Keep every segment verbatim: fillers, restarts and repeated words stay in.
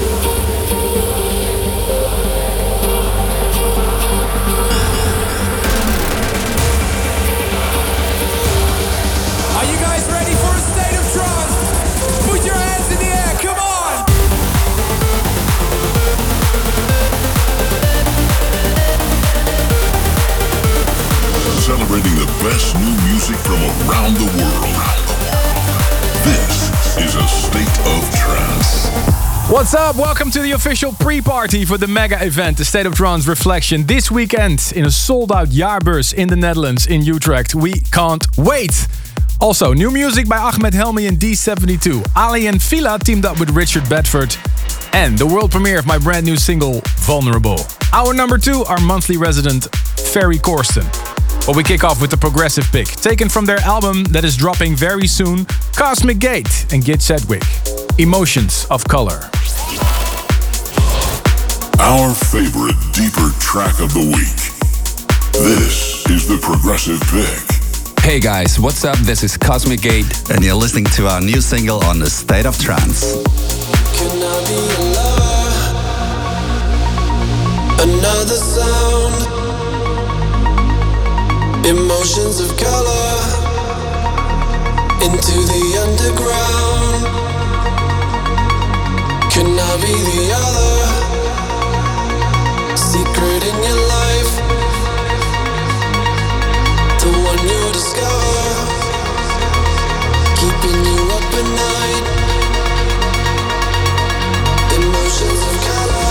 Celebrating the best new music from around the world. This is a State of Trance. What's up? Welcome to the official pre-party for the mega event, the State of Trance Reflection, this weekend in a sold-out Jaarbeurs in the Netherlands, in Utrecht. We can't wait! Also, new music by Ahmed Helmi and D seventy-two. Ali and Fila teamed up with Richard Bedford. And the world premiere of my brand new single, Vulnerable. Our number two, our monthly resident, Ferry Corsten. But we kick off with the progressive pick, taken from their album that is dropping very soon, Cosmic Gate and Git Sedgwick. Emotions of Color. Our favorite deeper track of the week. This is the progressive pick. Hey guys, what's up? This is Cosmic Gate, and you're listening to our new single on the State of Trance. Can I be a lover? Another sound. Emotions of color into the underground. Can I be the other secret in your life? The one you discover, keeping you up at night. Emotions of color.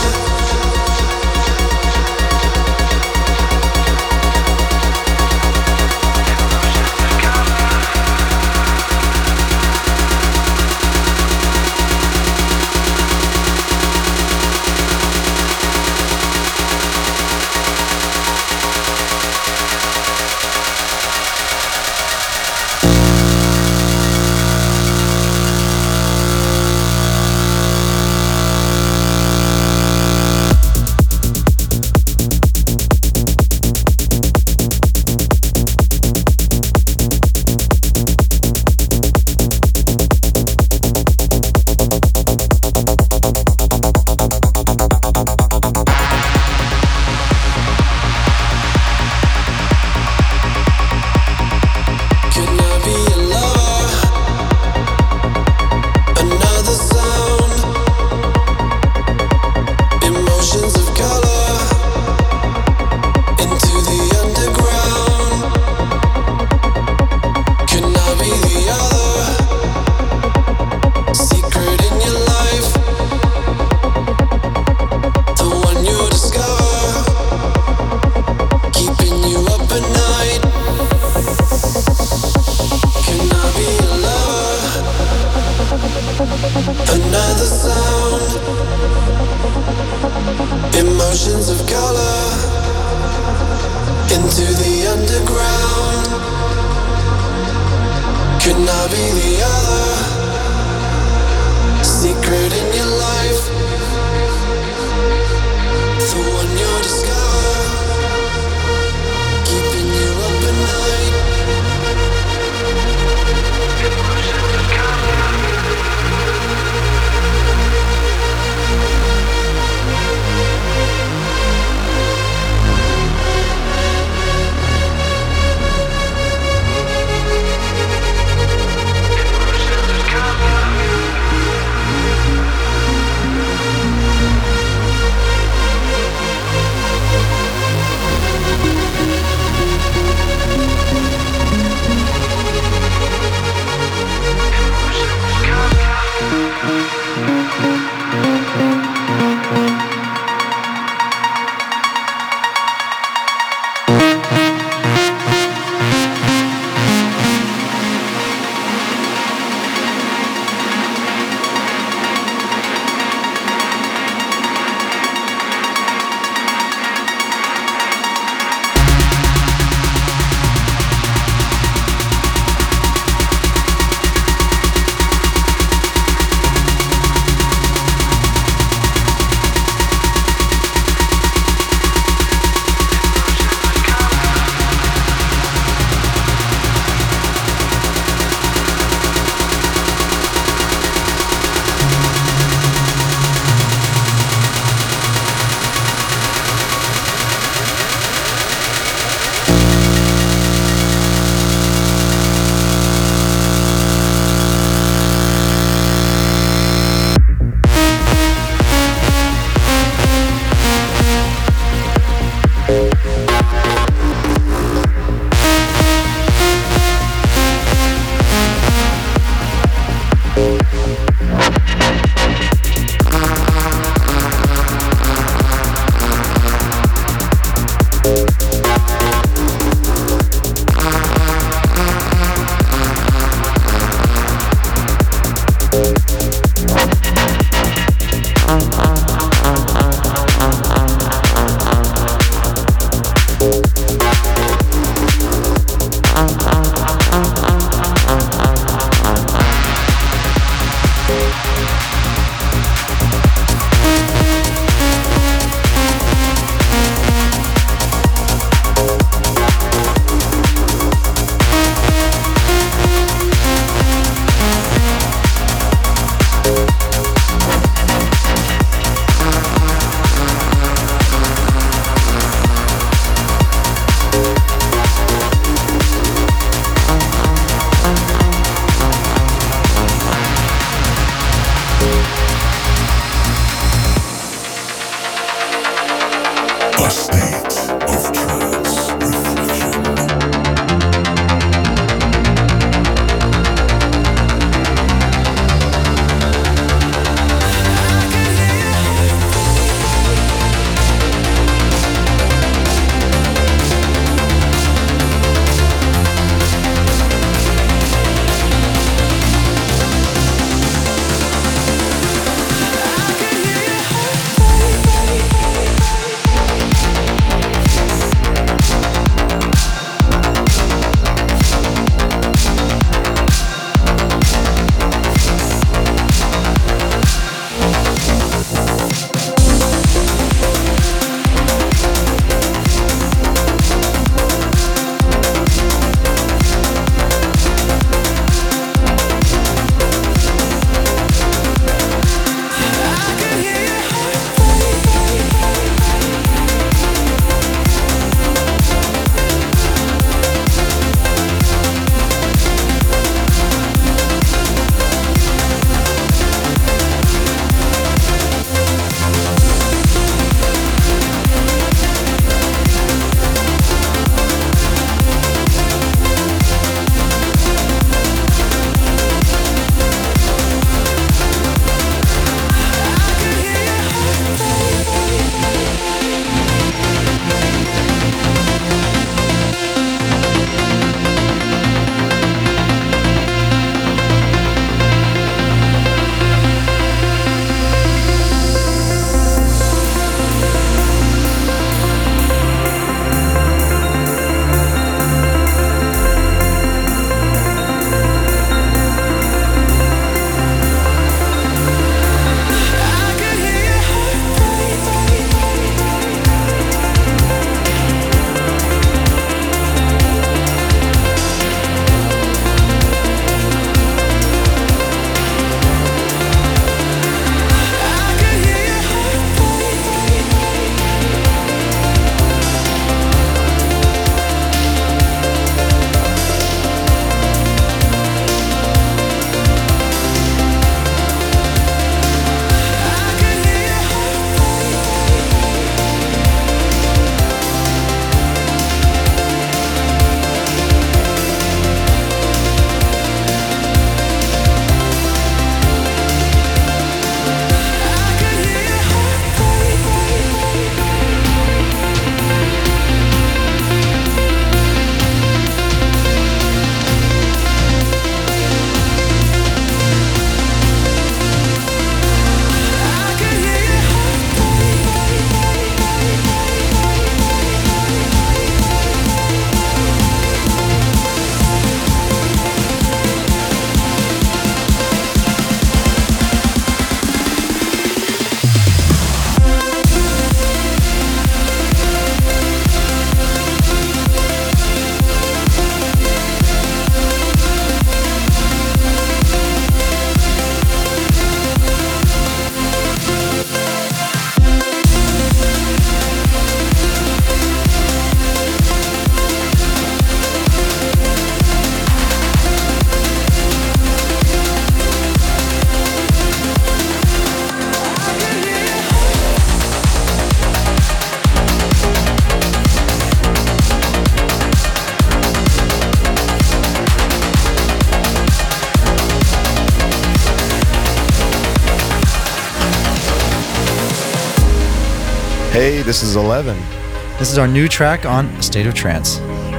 Hey, this is Eleven. This is our new track on A State of Trance.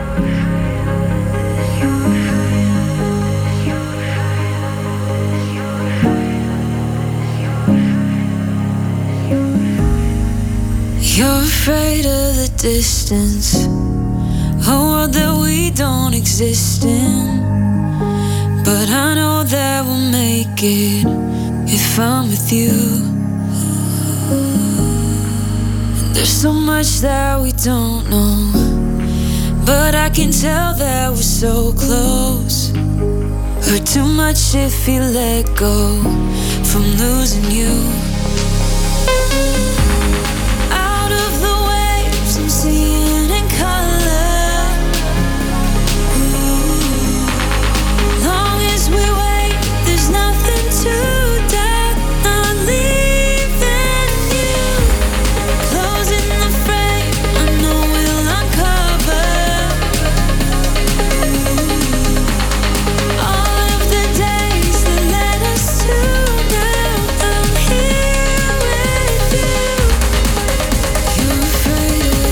You're afraid of the distance, a world that we don't exist in. But I know that we'll make it if I'm with you. And there's so much that we don't know, but I can tell that we're so close. Hurt too much if you let go from losing you. I'm seeing in color. Ooh. Long as we wait, there's nothing to doubt. Not leaving you. Closing the frame, I know we'll uncover. Ooh. All of the days that led us to now. I'm here with you. You're afraid of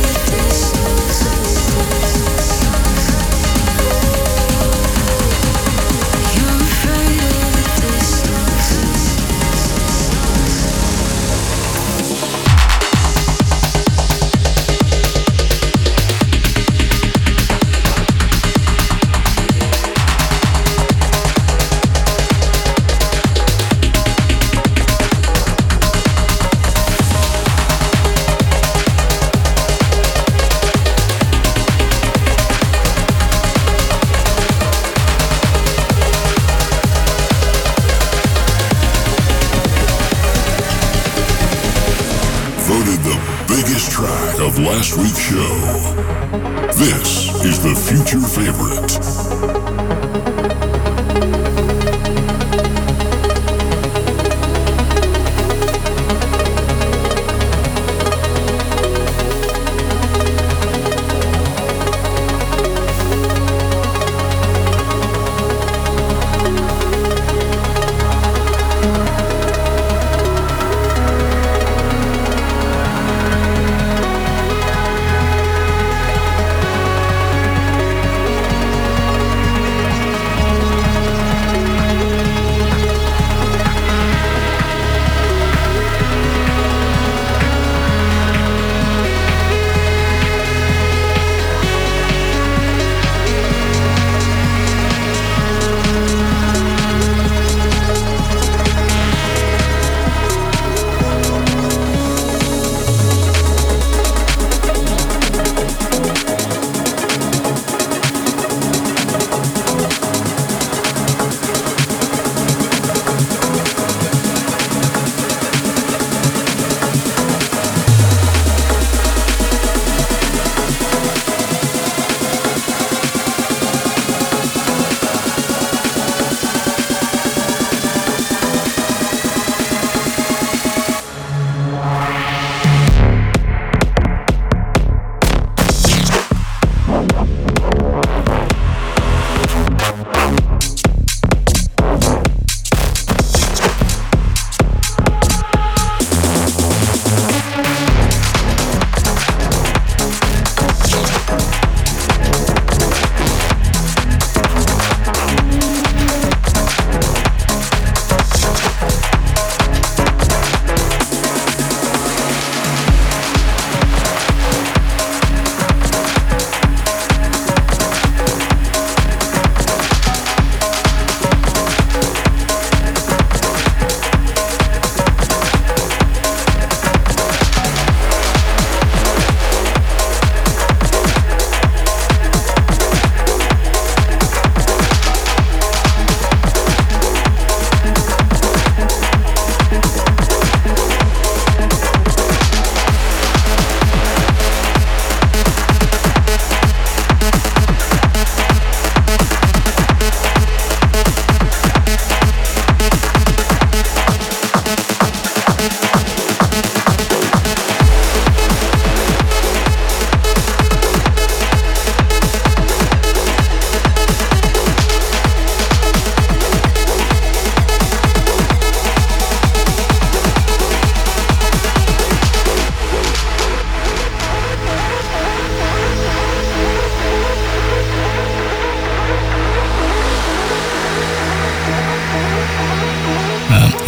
of last week's show. This is the future favorite.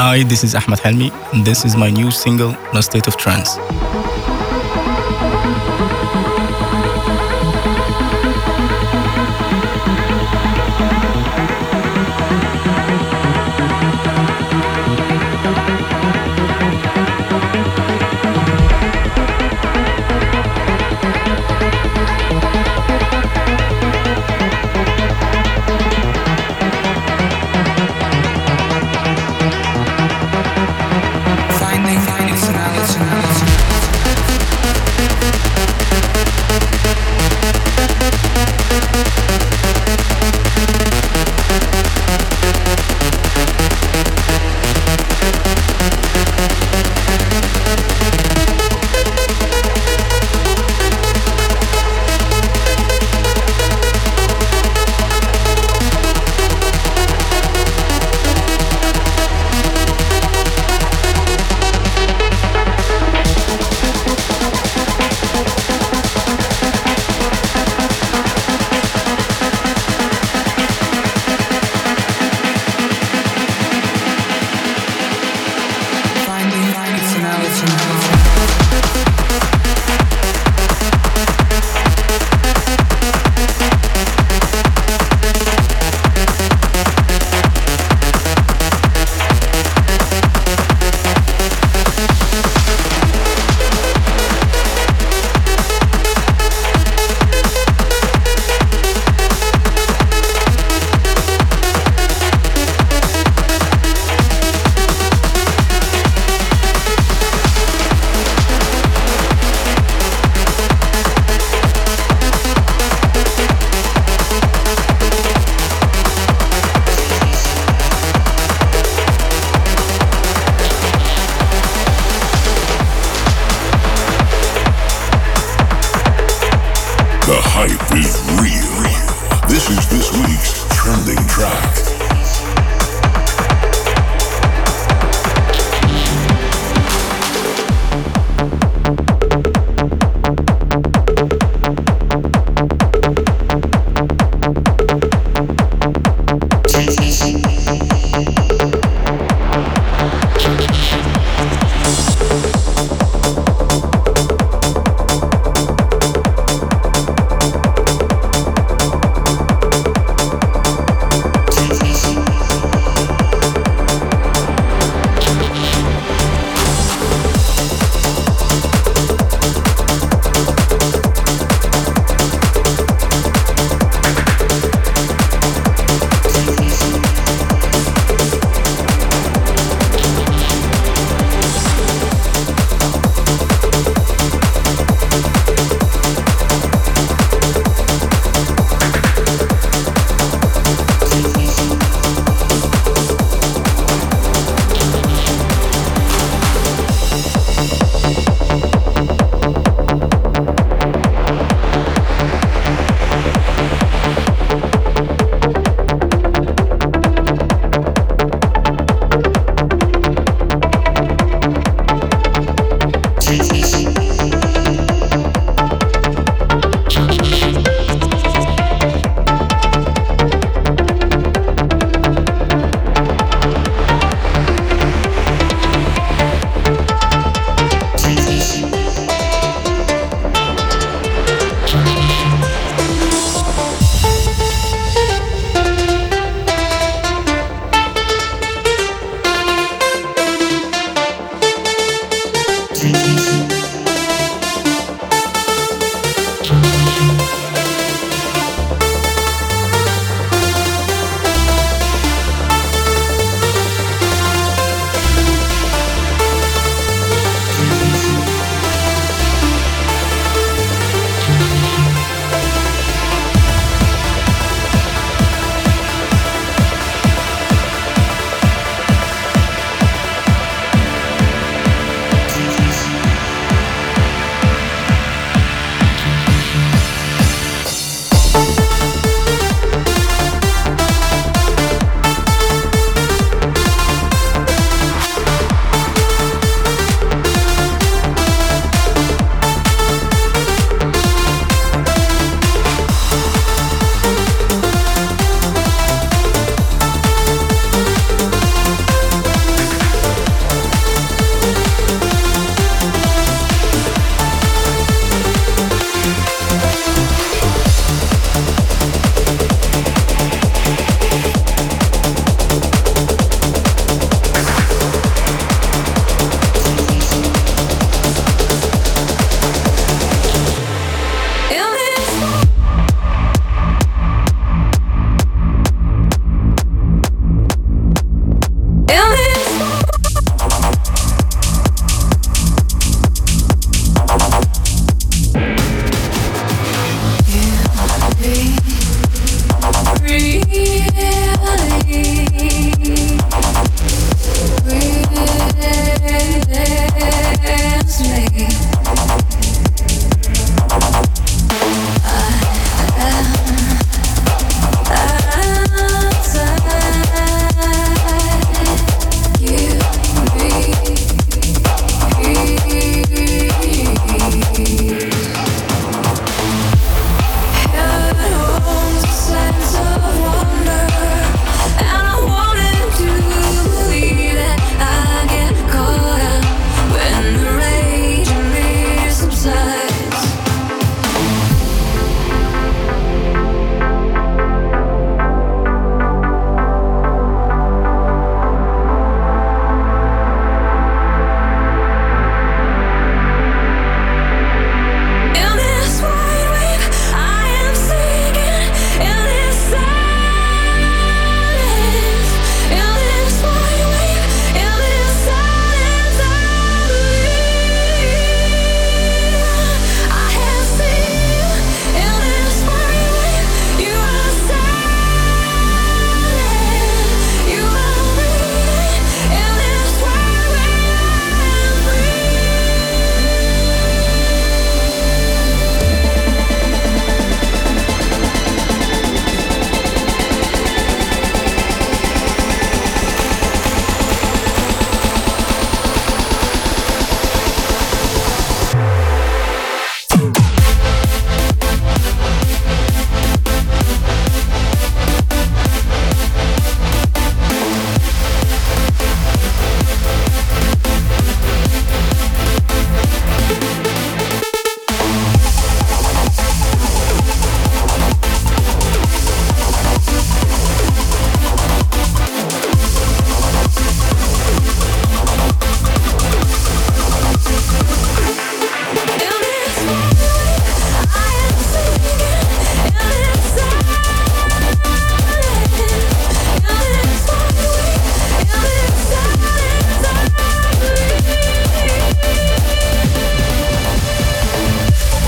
Hi, this is Ahmed Helmi, and this is my new single, "In a State of Trance."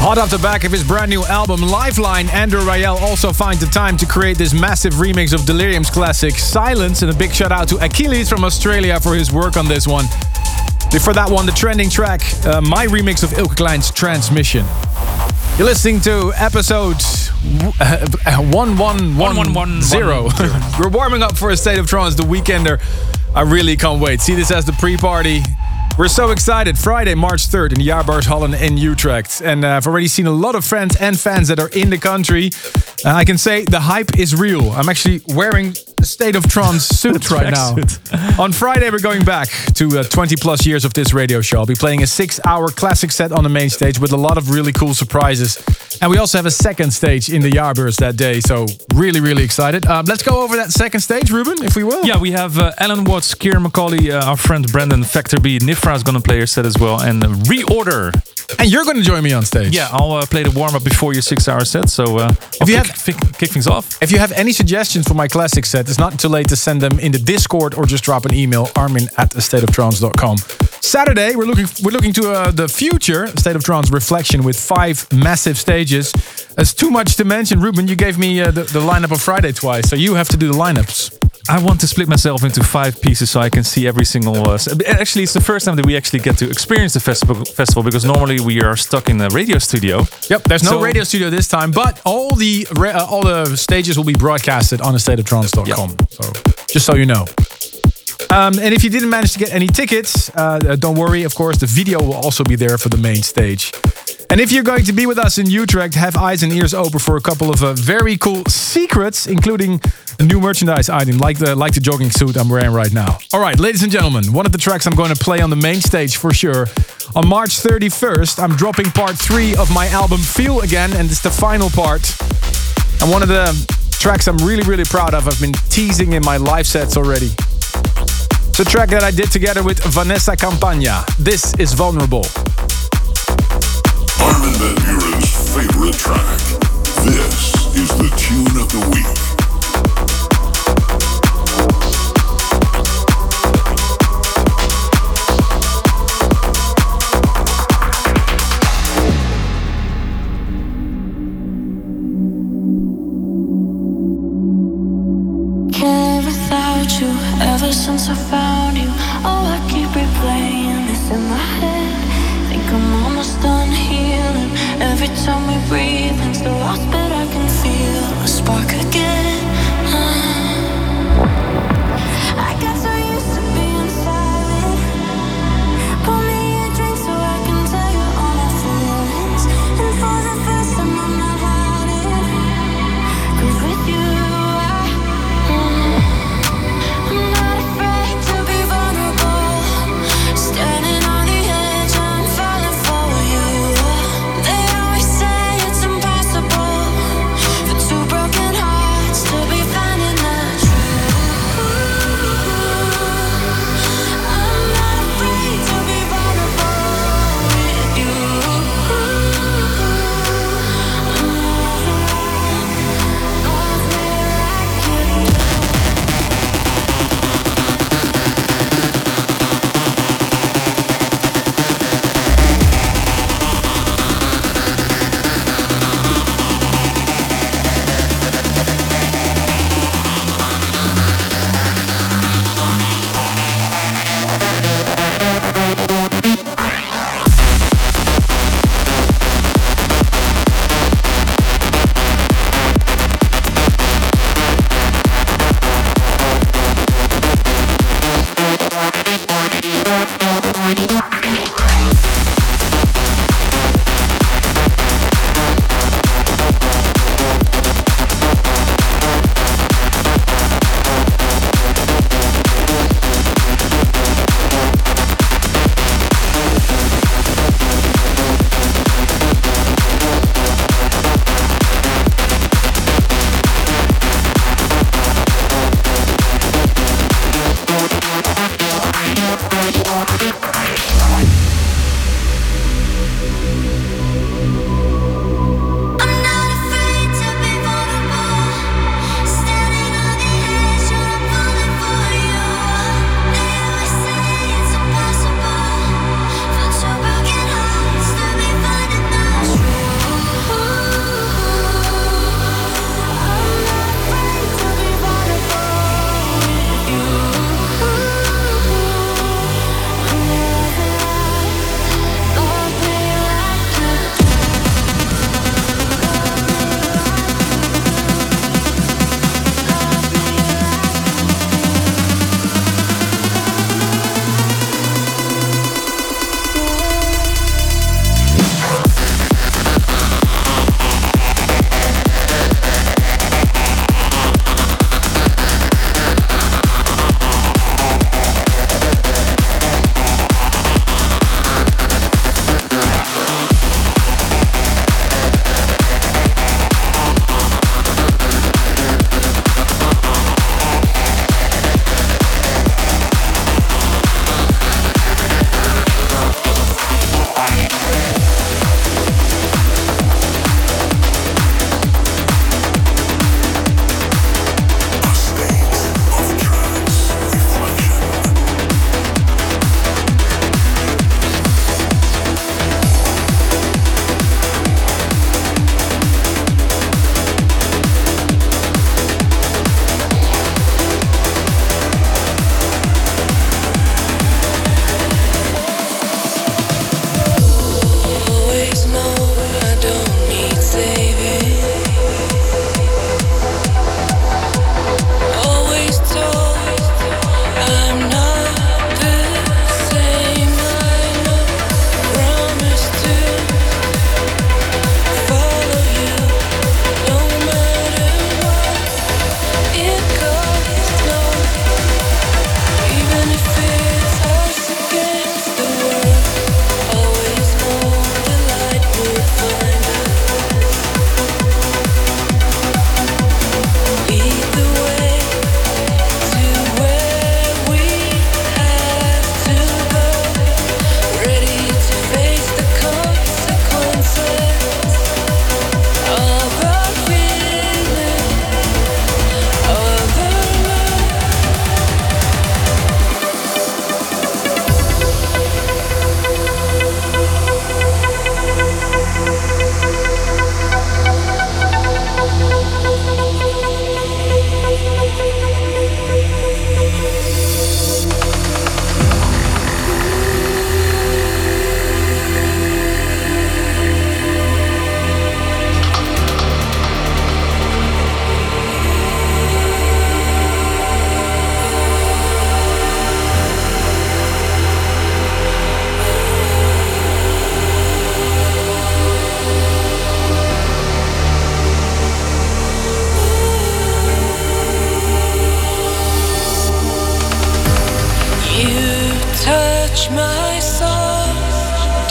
Hot off the back of his brand new album Lifeline, Andrew Rayel also finds the time to create this massive remix of Delirium's classic Silence, and a big shout out to Achilles from Australia for his work on this one. Before that one, the trending track, uh, my remix of Ilke Klein's Transmission. You're listening to episode one one one zero. We're warming up for a State of Trance, the Weekender. I really can't wait. See this as the pre-party. We're so excited. Friday, March third in Jaarbeurs Hallen in Utrecht. And uh, I've already seen a lot of friends and fans that are in the country. Uh, I can say the hype is real. I'm actually wearing a State of Trance suit right now. On Friday, we're going back to uh, twenty plus years of this radio show. I'll be playing a six hour classic set on the main stage with a lot of really cool surprises. And we also have a second stage in the Jaarbeurs that day. So really, really excited. Uh, let's go over that second stage, Ruben, if we will. Yeah, we have uh, Alan Watts, Kieran Macaulay, uh, our friend Brandon Factor B, Nifra is going to play her set as well, and uh, Reorder. And you're going to join me on stage. Yeah, I'll uh, play the warm-up before your six-hour set, so uh, if you kick, have, kick, kick things off. If you have any suggestions for my classic set, it's not too late to send them in the Discord or just drop an email, armin at state of trance dot com. Saturday, we're looking we're looking to uh, the future State of Trance reflection with five massive stages. It's too much to mention. Ruben, you gave me uh, the, the lineup of Friday twice, so you have to do the lineups. I want to split myself into five pieces so I can see every single... Uh, actually, it's the first time that we actually get to experience the festival, festival because normally we are stuck in the radio studio. Yep, there's no so, radio studio this time, but all the uh, all the stages will be broadcasted on state of trance dot com. Yep. So, just so you know. Um, and if you didn't manage to get any tickets, uh, don't worry. Of course, the video will also be there for the main stage. And if you're going to be with us in Utrecht, have eyes and ears open for a couple of uh, very cool secrets, including a new merchandise item like the like the jogging suit I'm wearing right now. All right, ladies and gentlemen, one of the tracks I'm going to play on the main stage for sure. On March thirty-first, I'm dropping part three of my album Feel Again, and it's the final part. And one of the tracks I'm really, really proud of, I've been teasing in my live sets already. It's a track that I did together with Vanessa Campagna. This is Vulnerable. Armin van Buuren's favorite track. This is the tune of the week. Can't live without you. Ever since I found you, oh, I keep replaying this in my head. Think I'm almost done healing. Every time we breathe, things are lost, but I can feel a spark again.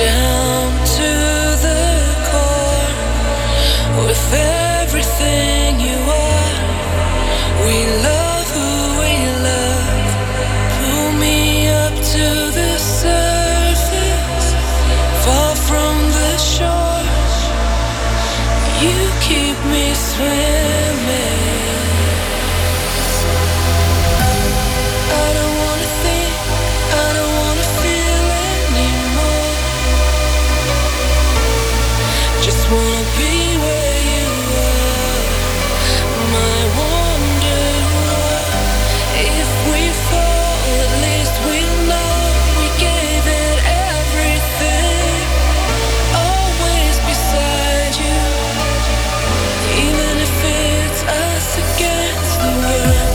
down to the core with everything you are. We love who we love. Pull me up to the surface, far from the shore. You keep me swimming. I don't wanna think, I don't wanna feel anymore. Just wanna be where you are. My wonder if we fall, at least we know we gave it everything. Always beside you, even if it's us against the world.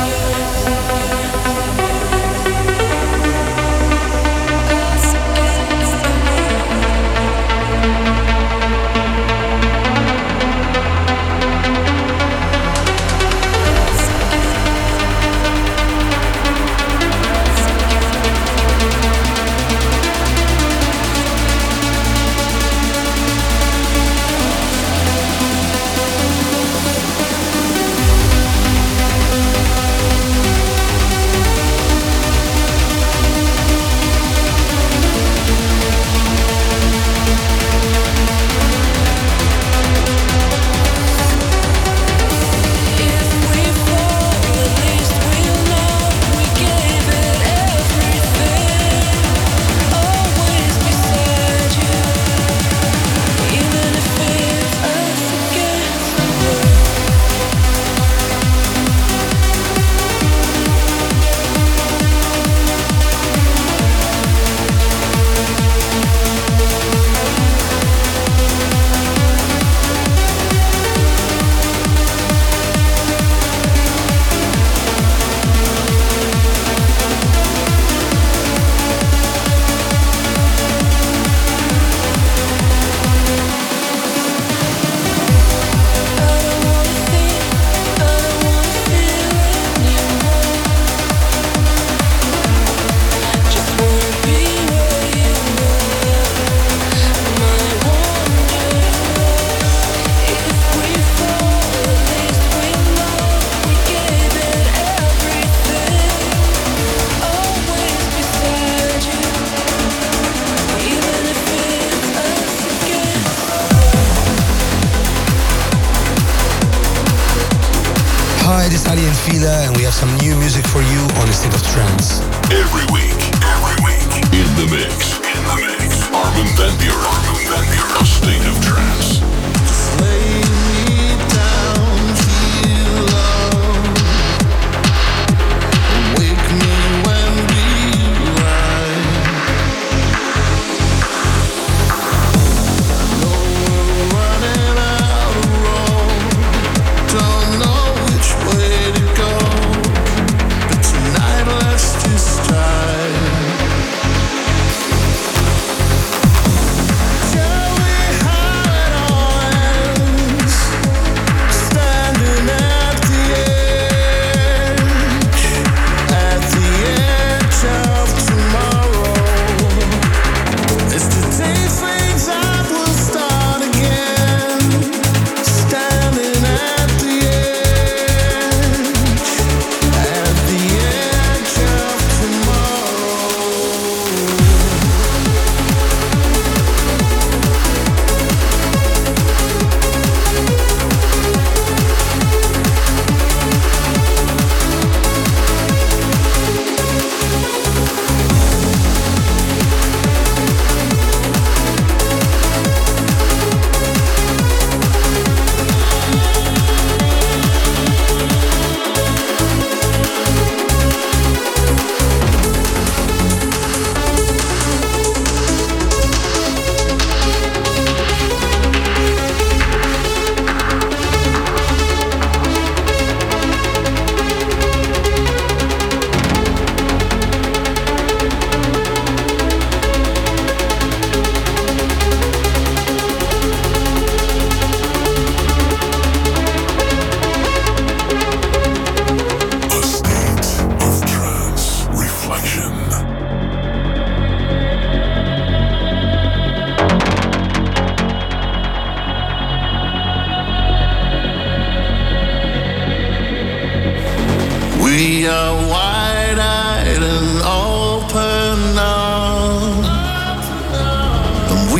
Hi, this is Ali and Fila, and we have some new music for you on the State of Trance. Every week, every week, in the mix, in the mix. Armin van Buuren, Armin van Buuren, A State of Trance. Lay me down, feel love. Wake me when we rise. Know we're running out of road. Don't know which way to go, but tonight let's just try.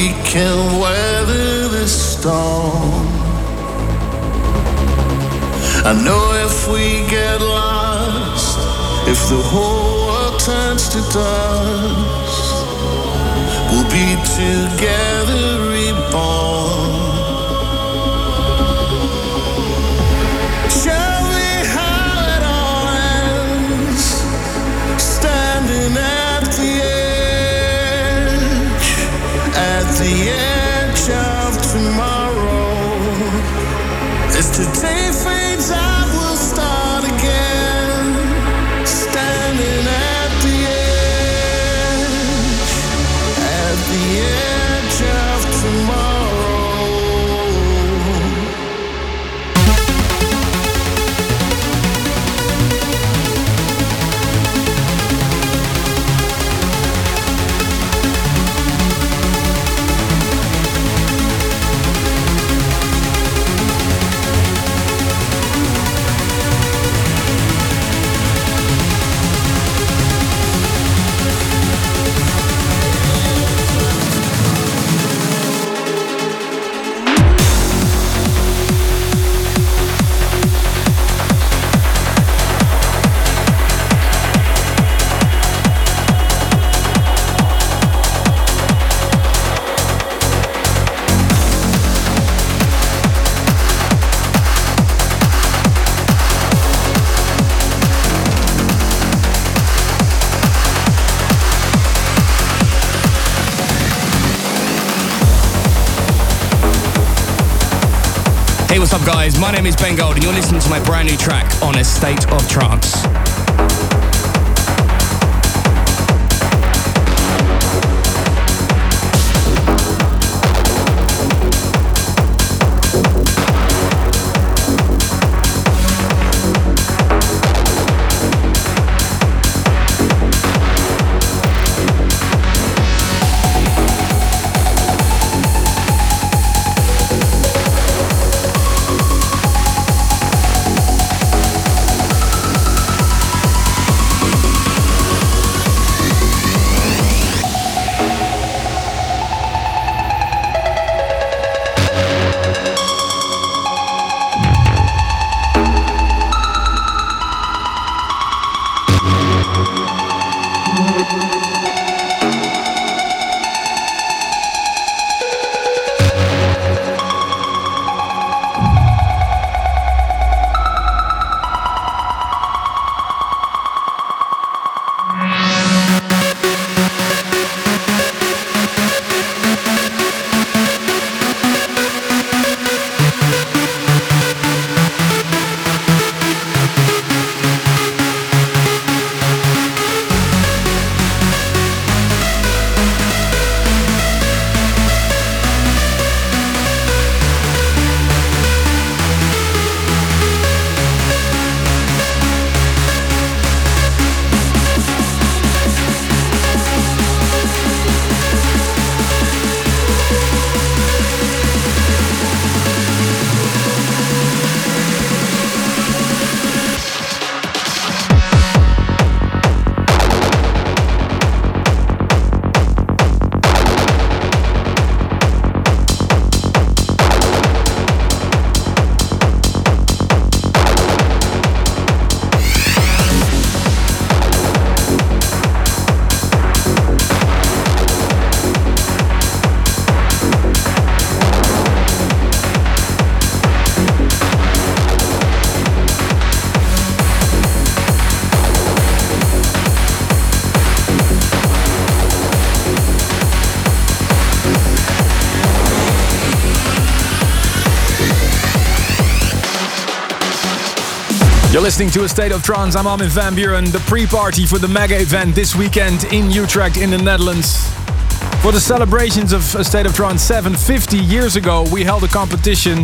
we can weather this storm. I know if we get lost, if the whole world turns to dust, we'll be together reborn. Show me how it all ends, standing at the edge, at the edge of tomorrow. As today fades out, we'll start again, standing at the edge, at the edge of tomorrow. Hey, what's up, guys? My name is Ben Gold, and you're listening to my brand new track on A State of Trance. You're listening to A State of Trance. I'm Armin van Buuren. The pre-party for the mega event this weekend in Utrecht in the Netherlands. For the celebrations of A State of Trance seven, fifty years ago, we held a competition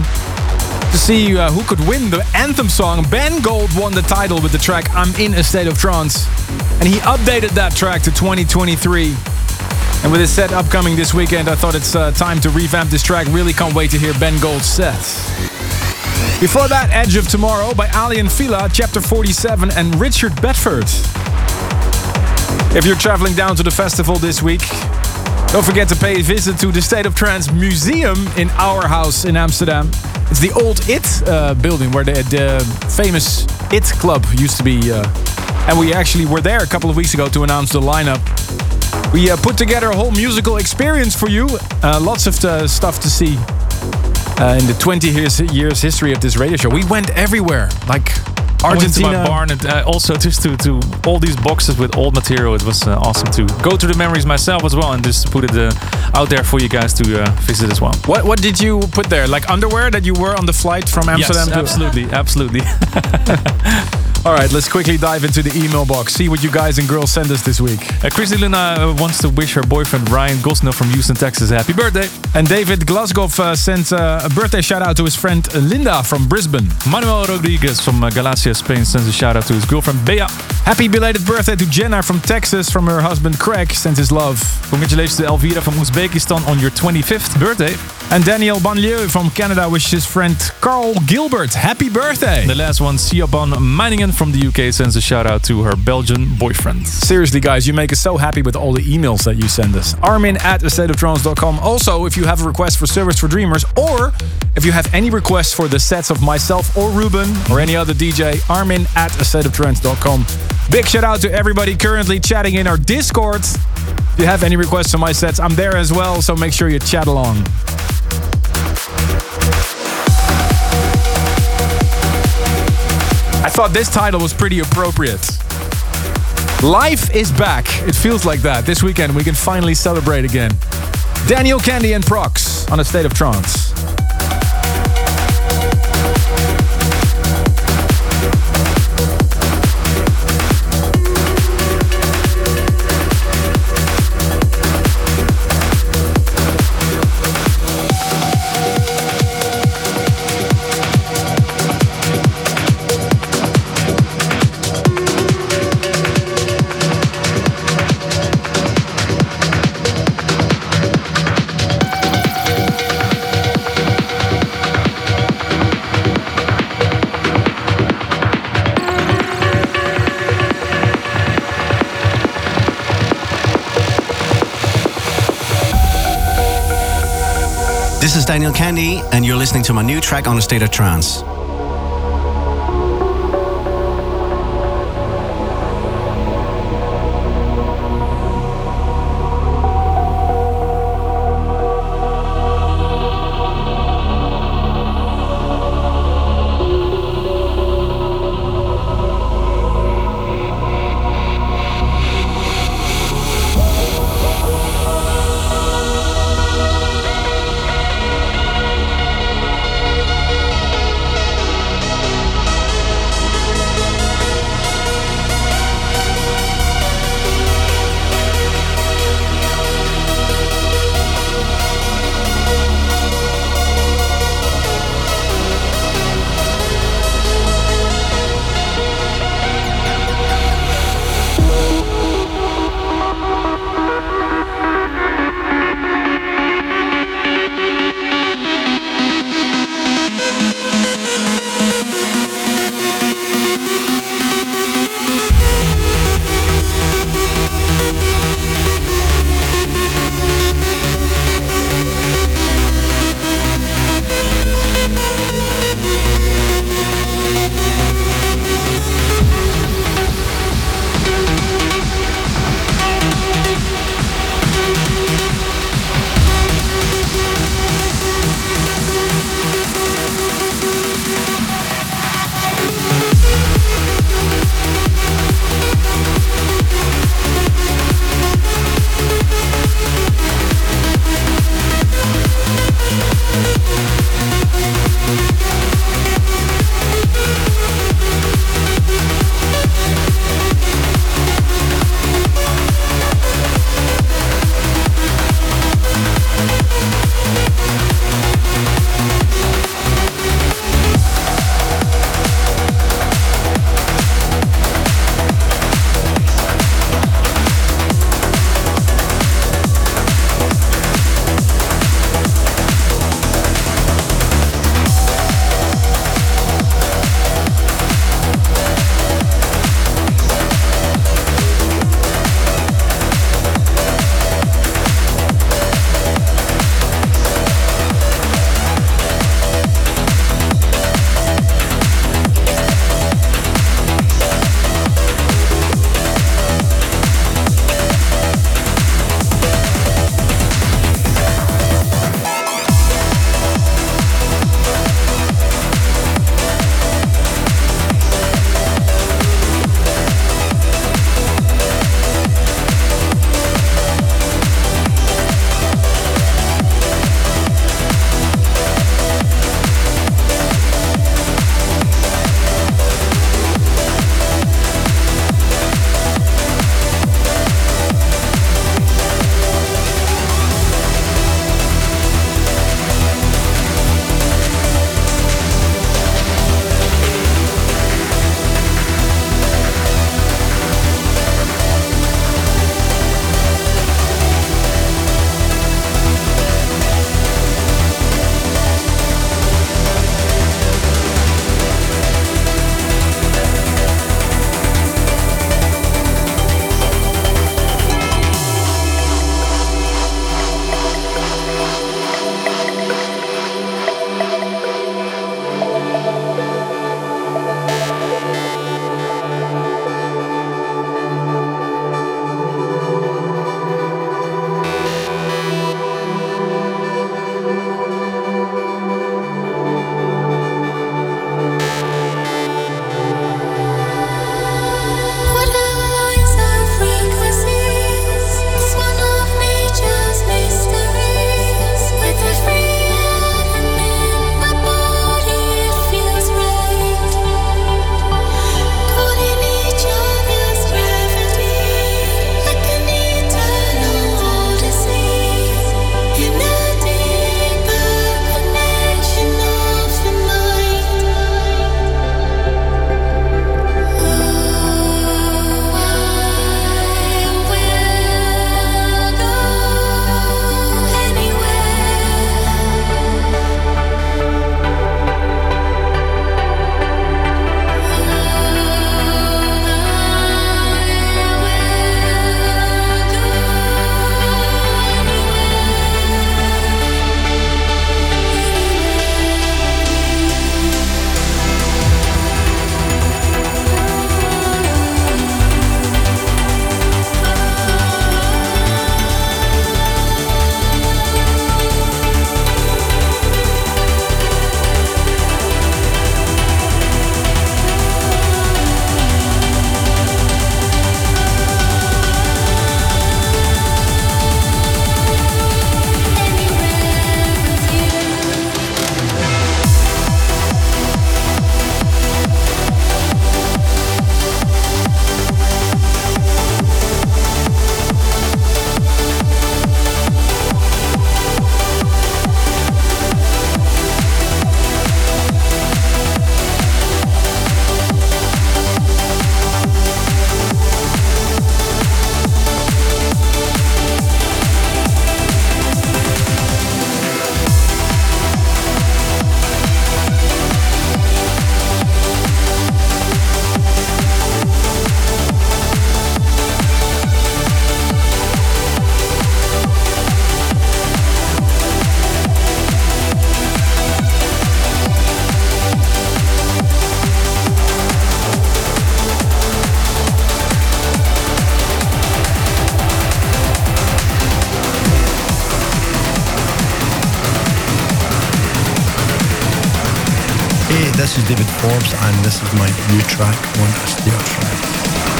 to see uh, who could win the anthem song. Ben Gold won the title with the track I'm in A State of Trance. And he updated that track to twenty twenty-three. And with his set upcoming this weekend, I thought it's uh, time to revamp this track. Really can't wait to hear Ben Gold's set. Before that, Edge of Tomorrow by Ali and Fila, Chapter forty-seven, and Richard Bedford. If you're traveling down to the festival this week, Don't forget to pay a visit to the State of Trance Museum in our house in Amsterdam. It's the old I T uh, building where the, the famous I T Club used to be. Uh, and we actually were there a couple of weeks ago to announce the lineup. We uh, put together a whole musical experience for you. Uh, lots of the stuff to see uh, in the twenty years, years history of this radio show. We went everywhere, like Argentina. I went to my barn and uh, also just to, to all these boxes with old material. It was uh, awesome to go through the memories myself as well and just put it uh, out there for you guys to uh, visit as well. What what did you put there? Like underwear that you were on the flight from Amsterdam? Yes, to absolutely, absolutely. All right, let's quickly dive into the email box. See what you guys and girls send us this week. Uh, Chrissy Luna uh, wants to wish her boyfriend Ryan Gosnell from Houston, Texas, happy birthday. And David Glasgow uh, sent uh, a birthday shout out to his friend uh, Linda from Brisbane. Manuel Rodriguez from uh, Galicia, Spain sends a shout out to his girlfriend Bea. Happy belated birthday to Jenna from Texas from her husband Craig. Sends his love. Congratulations to Elvira from Uzbekistan on your twenty-fifth birthday. And Daniel Banlieue from Canada wishes his friend Carl Gilbert happy birthday. The last one, Siobhan Meiningen from the U K sends a shout out to her Belgian boyfriend. Seriously, guys, you make us so happy with all the emails that you send us. Armin at a state of trance dot com. Also, if you have a request for Service for Dreamers, or if you have any requests for the sets of myself or Ruben or any other D J, Armin at a state of trance dot com. Big shout out to everybody currently chatting in our Discord. If you have any requests on my sets, I'm there as well, so make sure you chat along. I thought this title was pretty appropriate. Life is back. It feels like that. This weekend we can finally celebrate again. Daniel Kandi and Prox on A State of Trance. This is Daniel Kandi, and you're listening to my new track on A State of Trance. this is David Forbes, and this is my new track on A State of Trance.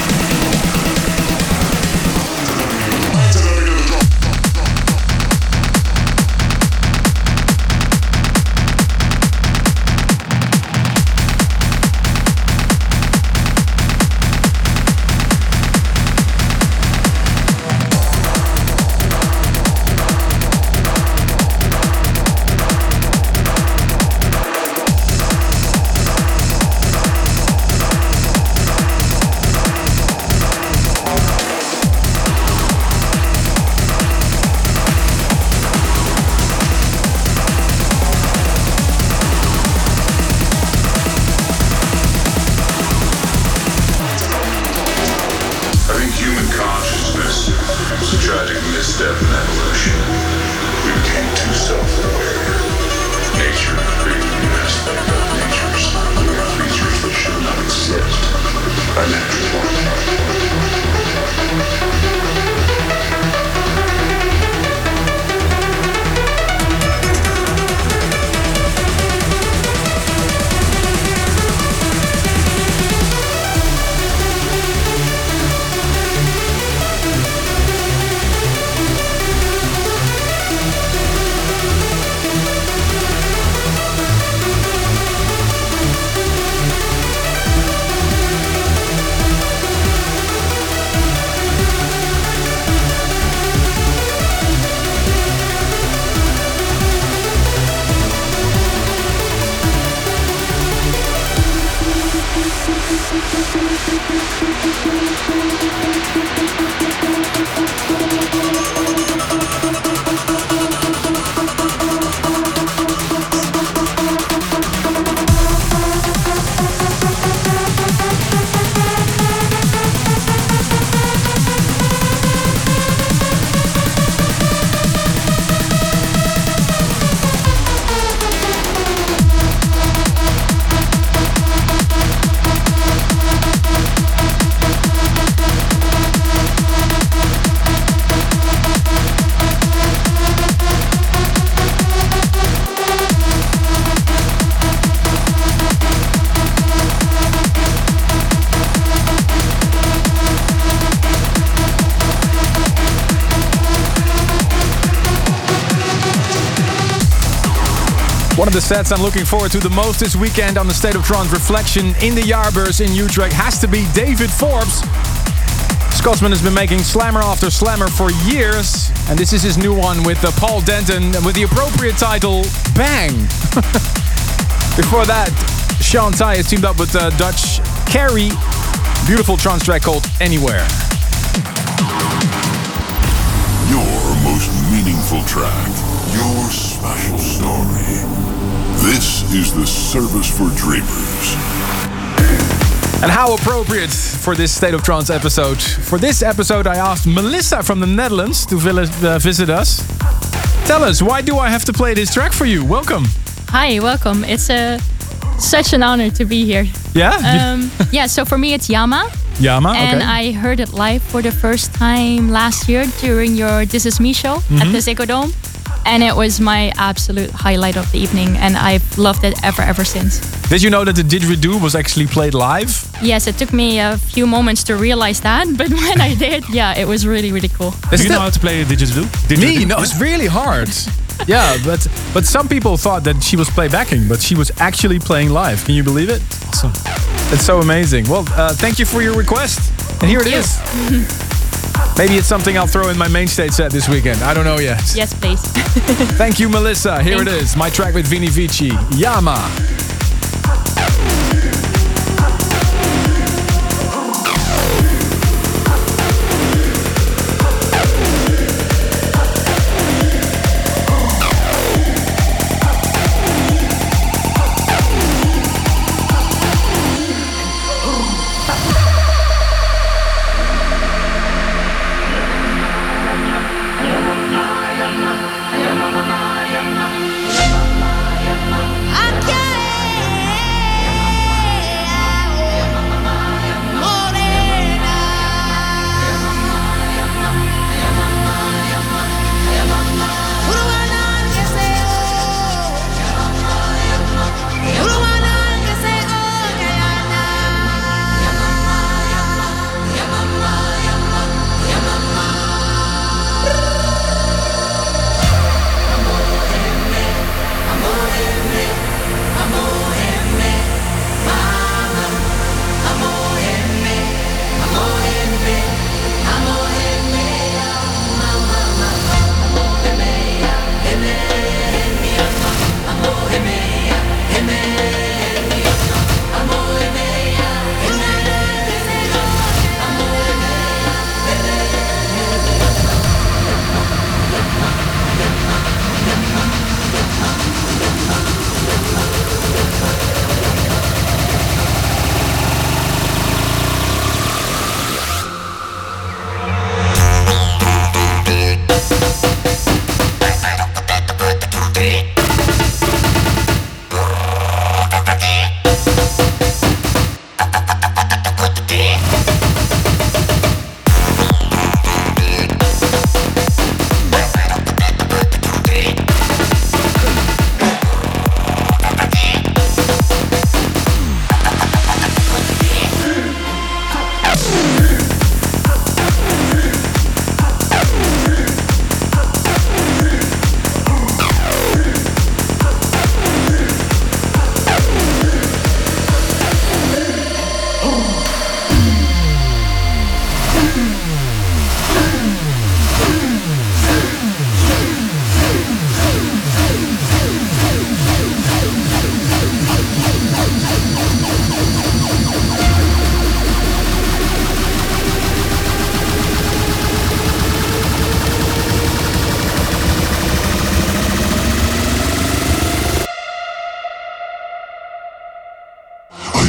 One of the sets I'm looking forward to the most this weekend on the State of Trance Reflection in the Jaarbeurs in Utrecht has to be David Forbes. Scotsman has been making slammer after slammer for years, and this is his new one with uh, Paul Denton with the appropriate title, Bang! Before that, Sean Ty has teamed up with uh, Dutch Carey. Beautiful trance track called Anywhere. Your most meaningful track, your special story. This is the Service for Dreamers. And how appropriate for this State of Trance episode. For this episode, I asked Melissa from the Netherlands to uh, visit us. Tell us, why do I have to play this track for you? Welcome. Hi, welcome. It's a, such an honor to be here. Yeah? Um, yeah, so for me, it's Yama. Yama, okay. And I heard it live for the first time last year during your This Is Me show mm-hmm. at the Ziggo Dome. And it was my absolute highlight of the evening. And I've loved it ever, ever since. Did you know that the Didgeridoo was actually played live? Yes, it took me a few moments to realize that. But when I did, yeah, it was really, really cool. Do you know how to play Didgeridoo? Didgeridoo? Me? No, it's really hard. Yeah, but but some people thought that she was playbacking, but she was actually playing live. Can you believe it? Awesome. It's so amazing. Well, uh, thank you for your request. And here thank it you. is. Maybe it's something I'll throw in my main stage set this weekend. I don't know yet. Yes, please. Thank you, Melissa. Here thank it is. My track with Vini Vici, Yama.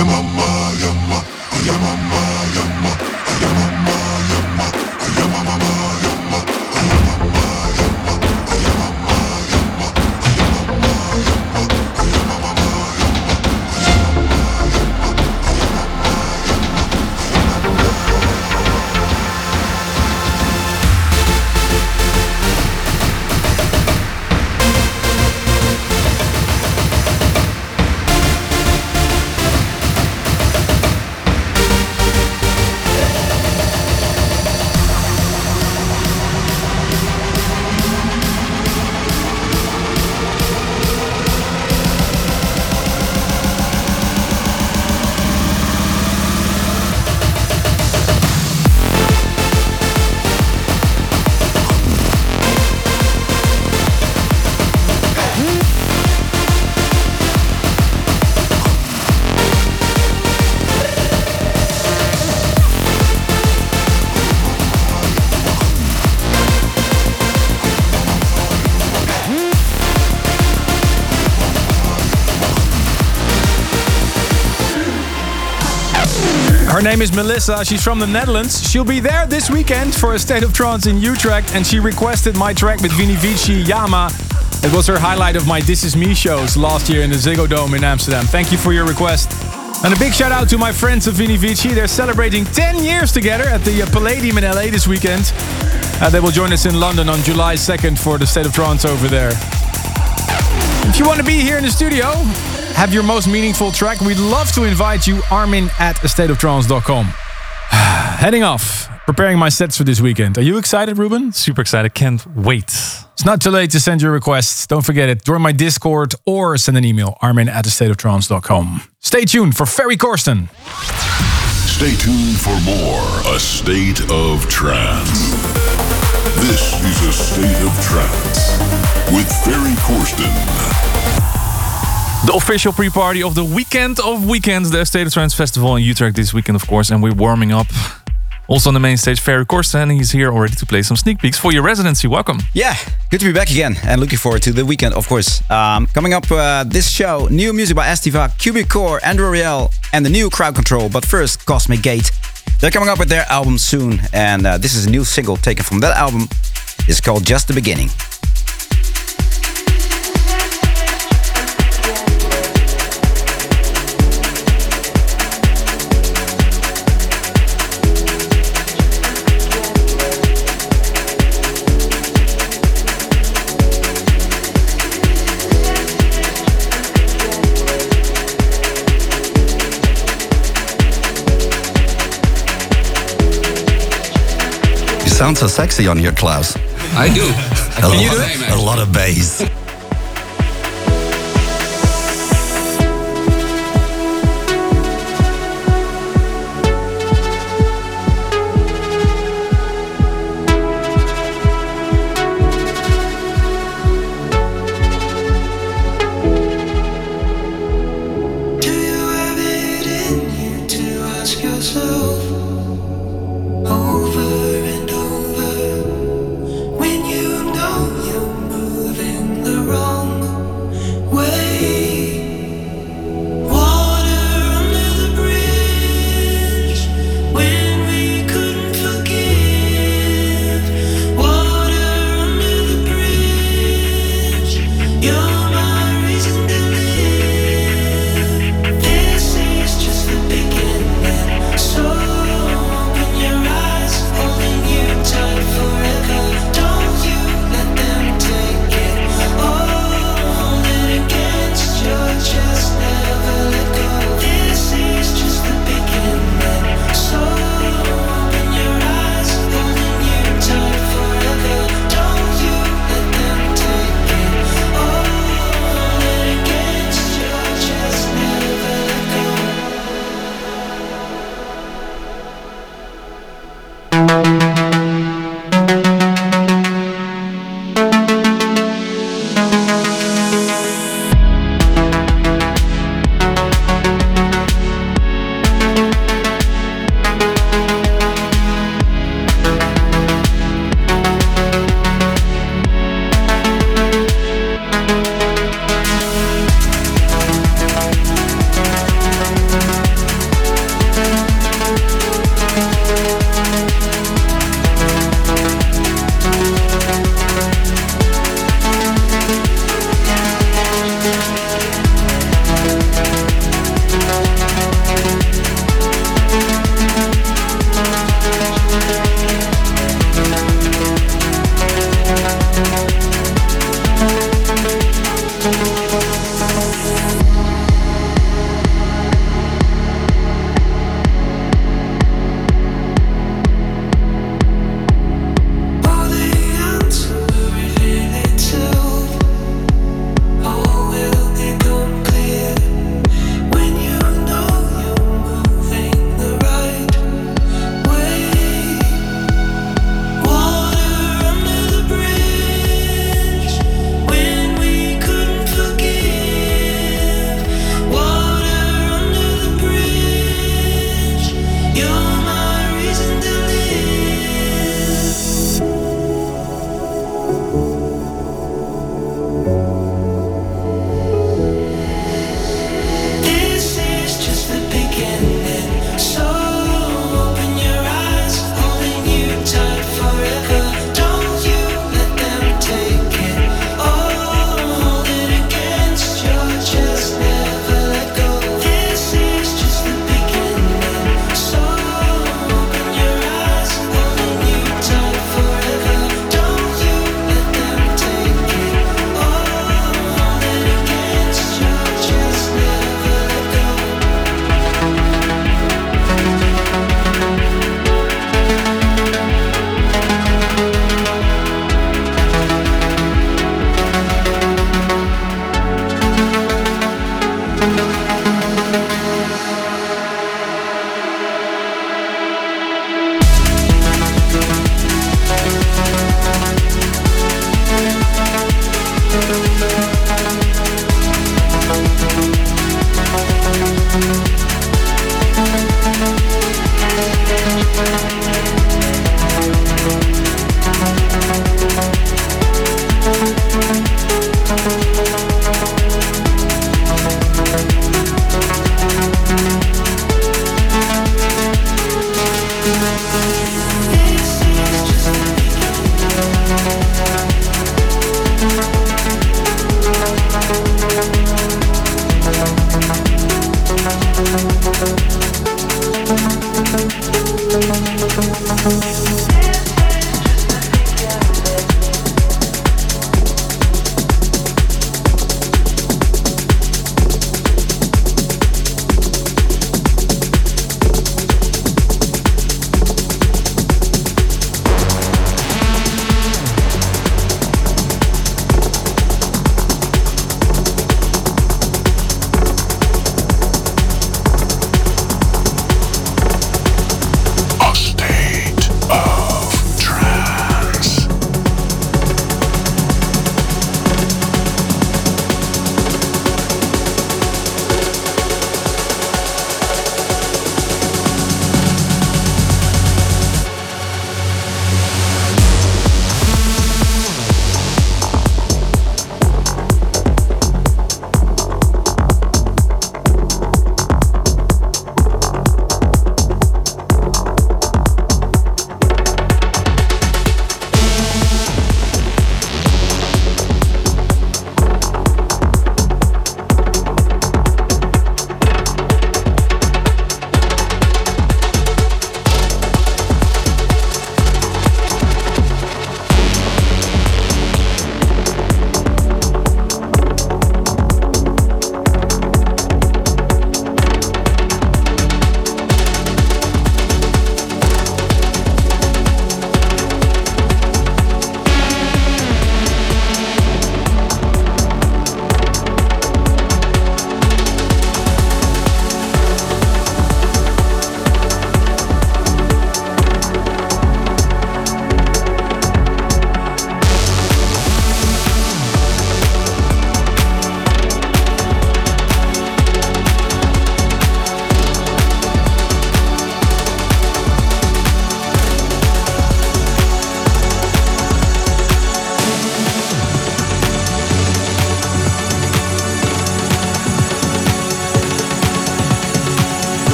Her name is Melissa. She's from the Netherlands. She'll be there this weekend for a State of Trance in Utrecht, and she requested my track with Vini Vici, Yama. It was her highlight of my This Is Me shows last year in the Ziggo Dome in Amsterdam. Thank you for your request. And a big shout out to my friends of Vini Vici. They're celebrating ten years together at the Palladium in L A this weekend. Uh, they will join us in London on July second for the State of Trance over there. If you want to be here in the studio, have your most meaningful track, we'd love to invite you. Armin at a state of trance dot com. Heading off, preparing my sets for this weekend. Are you excited, Ruben? Super excited, can't wait. It's not too late to send your requests. Don't forget it. Join my Discord or send an email, armin at a state of trance dot com. Stay tuned for Ferry Corsten. Stay tuned for more A State of Trance. This is A State of Trance with Ferry Corsten. The official pre-party of the weekend of weekends, the State of Trance Festival in Utrecht this weekend, of course, and we're warming up. Also on the main stage, Ferry Corsten, he's here already to play some sneak peeks for your residency. Welcome. Yeah, good to be back again, and looking forward to the weekend, of course. Um, coming up uh, this show, new music by Estiva, Cubic Core, Andrew Riel, and the new Crowd Control. But first, Cosmic Gate. They're coming up with their album soon, and uh, this is a new single taken from that album. It's called Just the Beginning. Sounds so sexy on here, Klaus. I do. a, Can you lot, do it? a lot of bass.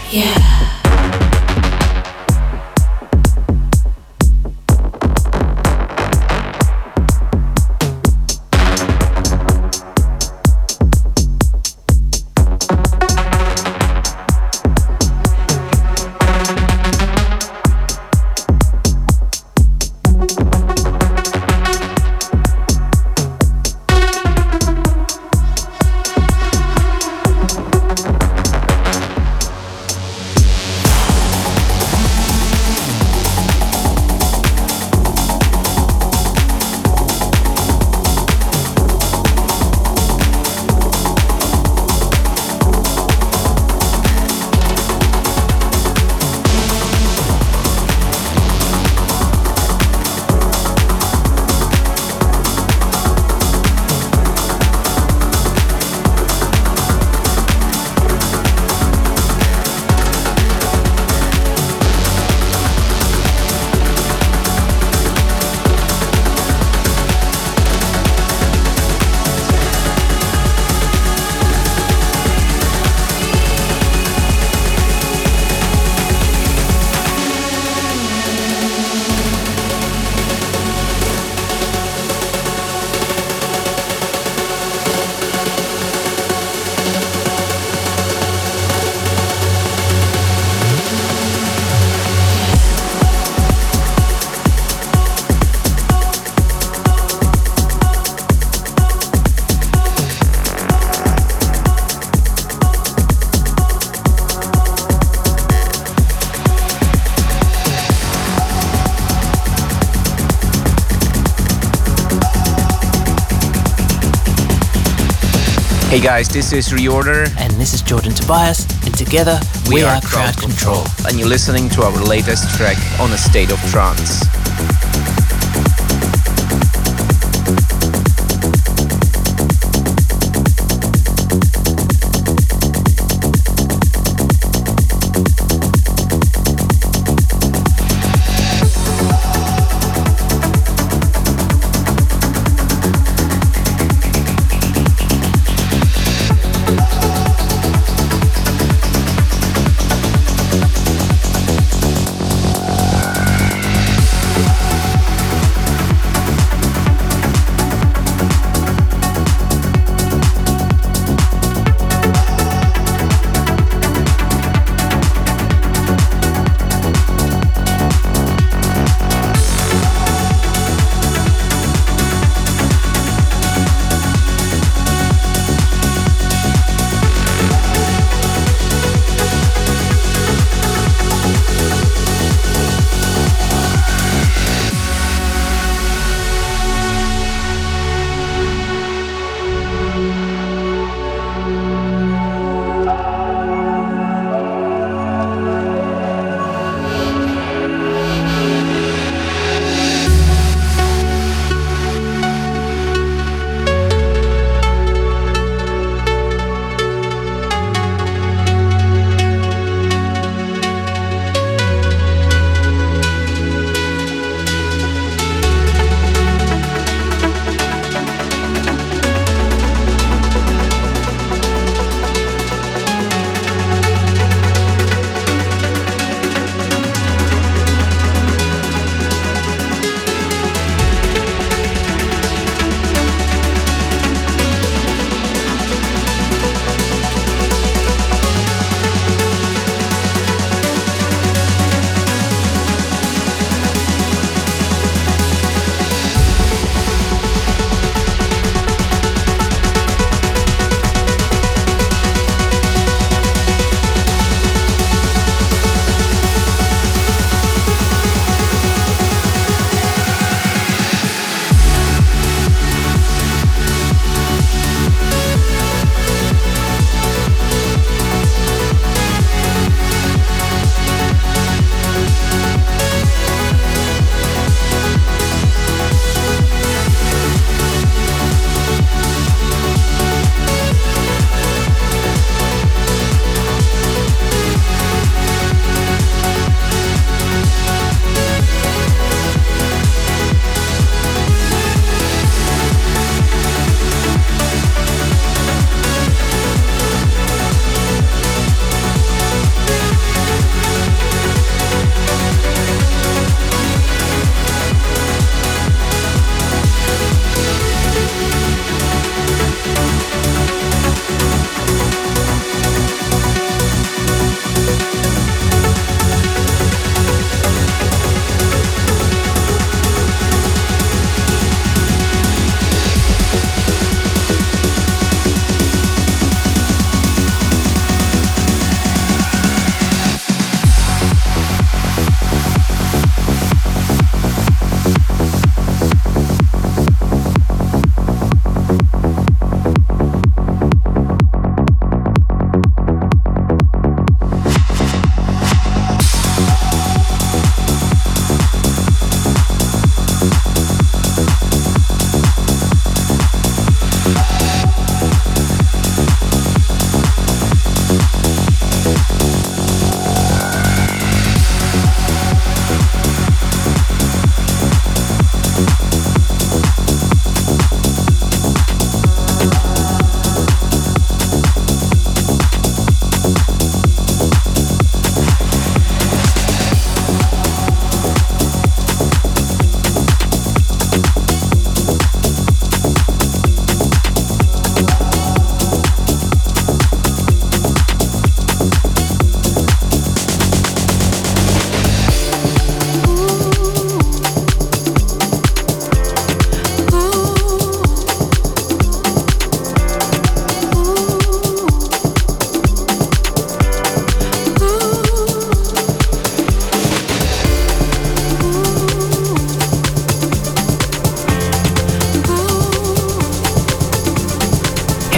Hey guys, this is Reorder. And this is Jordan Tobias. And together, we, we are, are Crowd Control. Control. And you're listening to our latest track on A State of Trance.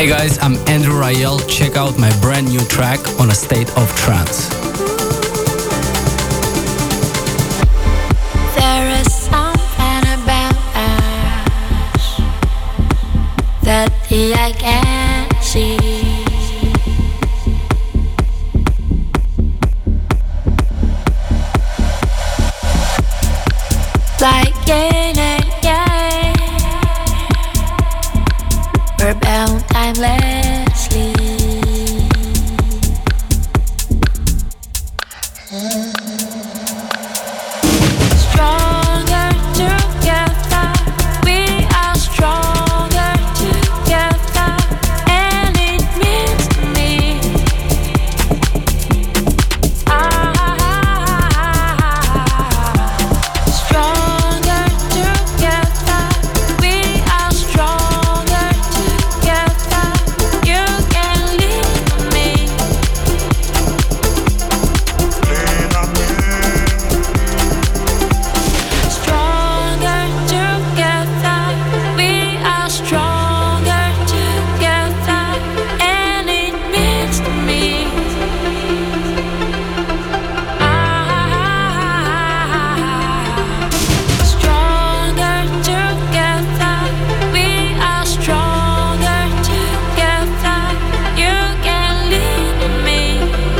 Hey guys, I'm Andrew Rayel. Check out my brand new track on A State of Trance. There is something about us that the eye can't see. Like yin and yang, we're bound timelessly. Stronger together, we are stronger together, and it means to me. Ah, stronger together, we are stronger together. You can lean on me. Stronger together, we are stronger together, and it means to me. Stronger together, we are stronger together. You can lean on me.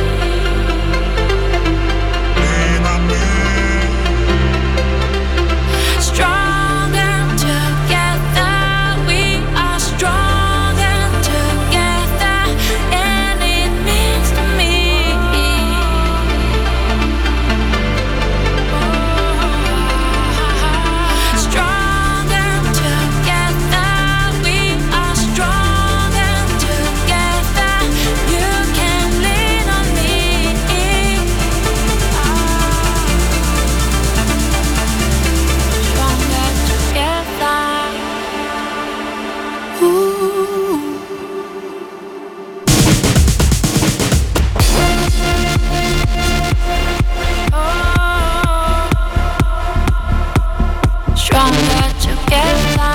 Stronger together, we are stronger together, and it means to me. Stronger together, we are stronger together. You can lean on me. Stronger together. Ooh. Stronger together.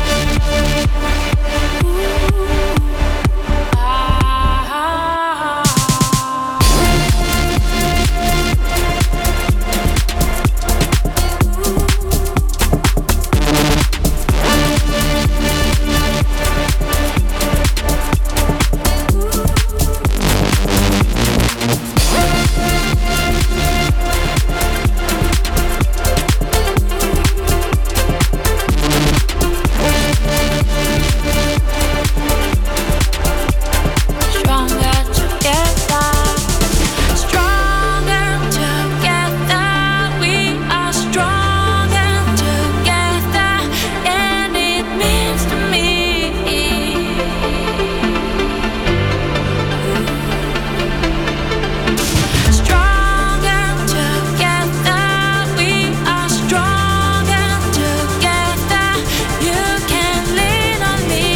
Ooh. Ah. Stronger together. Stronger together, we are stronger together, and it means to me. Stronger together, we are stronger together. You can lean on me.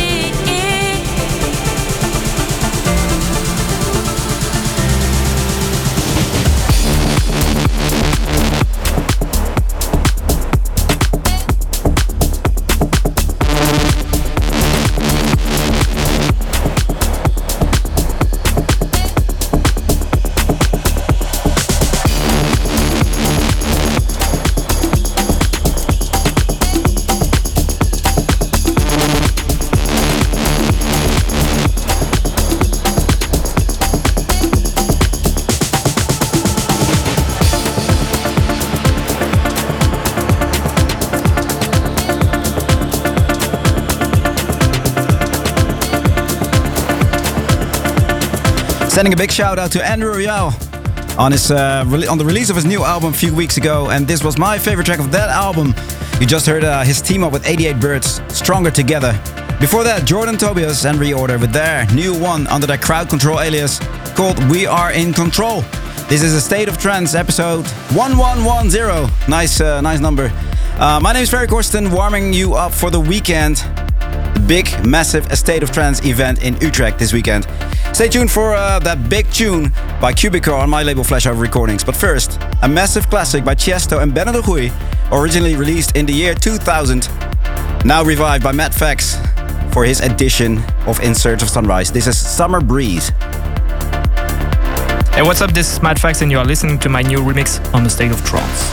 Sending a big shout out to Andrew Rayel on his uh, re- on the release of his new album a few weeks ago, and this was my favorite track of that album. You just heard uh, his team up with eighty-eight Birds, Stronger Together. Before that, Jordan Tobias and Reorder with their new one under their Crowd Control alias called We Are In Control. This is a State of Trance episode one one one zero. Nice, uh, nice number. Uh, my name is Ferry Corsten, warming you up for the weekend. The big, massive A State of Trance event in Utrecht this weekend. Stay tuned for uh, that big tune by Cubicore on my label Flashover Recordings. But first, a massive classic by Tiesto and Benno de Goeij, originally released in the year two thousand. Now revived by Matt Fax. for his edition of In Search of Sunrise. This is Summer Breeze. Hey, what's up? This is Madfax, and you are listening to my new remix on the State of Trance.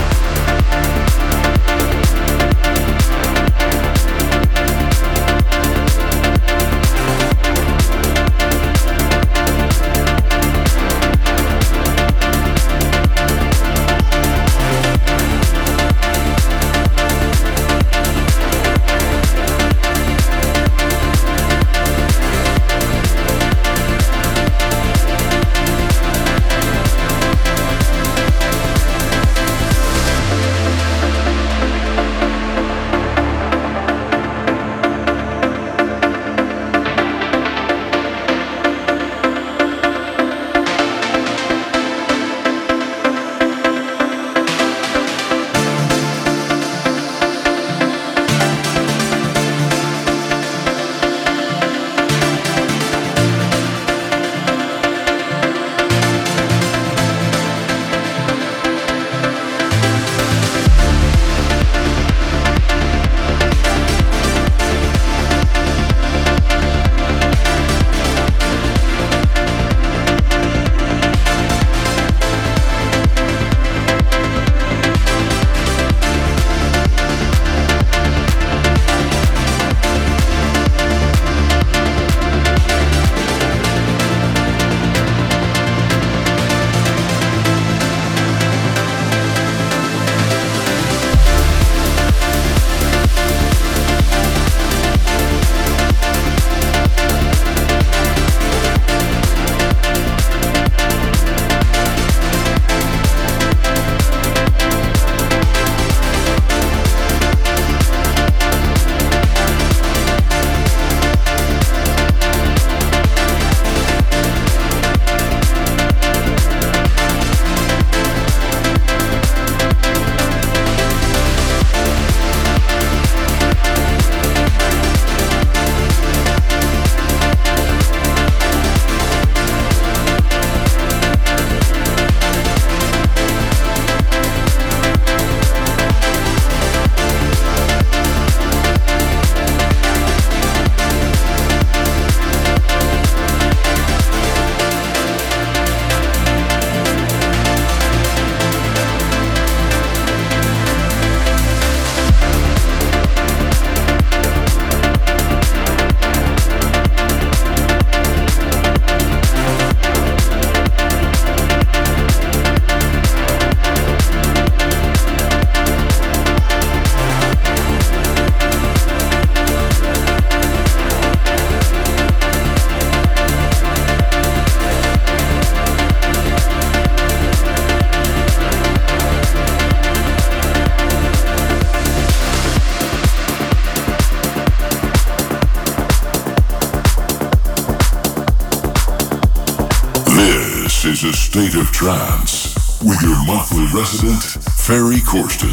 This is a State of Trance with your monthly resident, Ferry Corsten.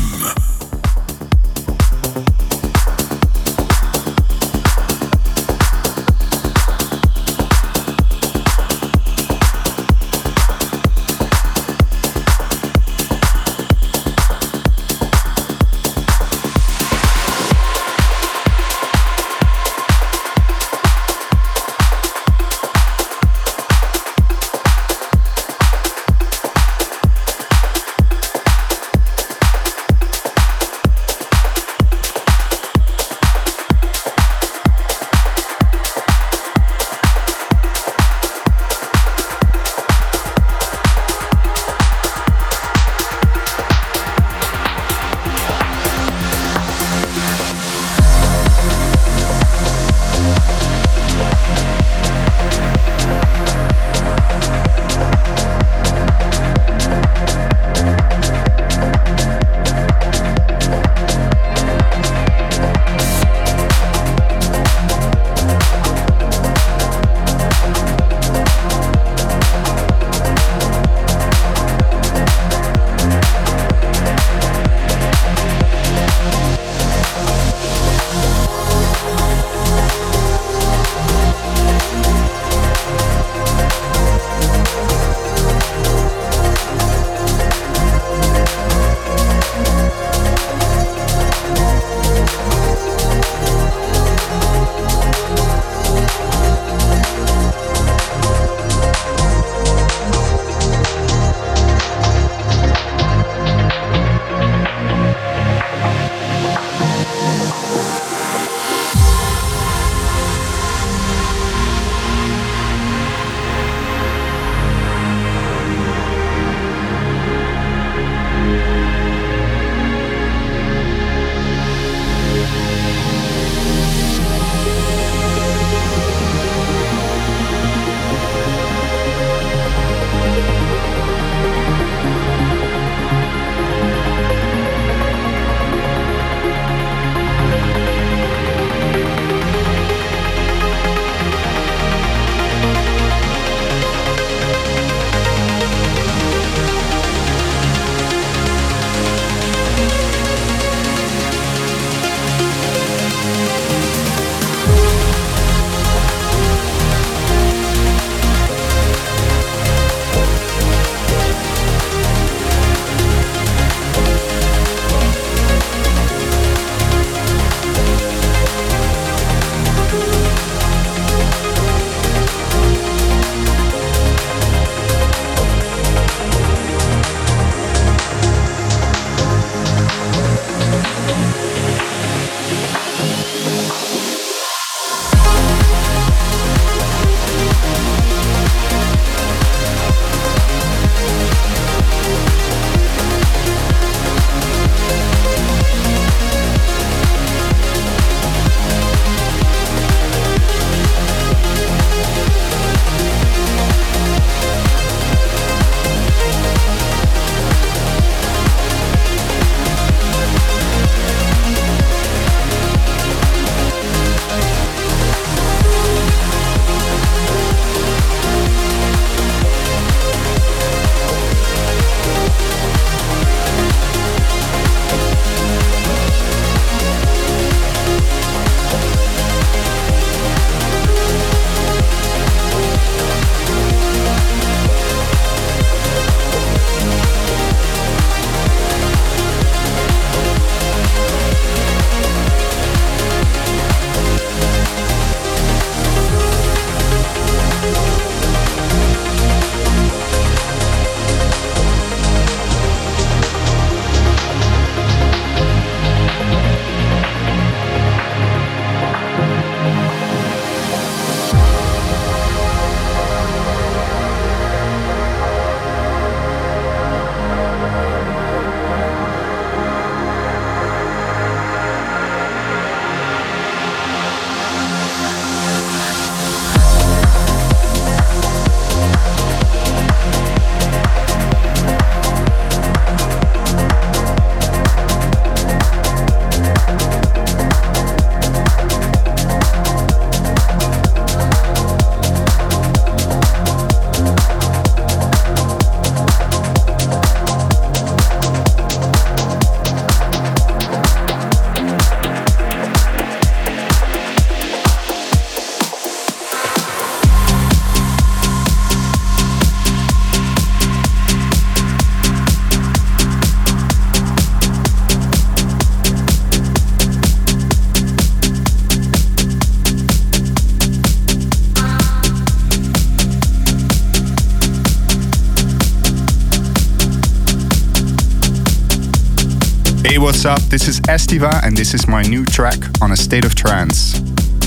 Hey, what's up? This is Estiva, and this is my new track on A State of Trance.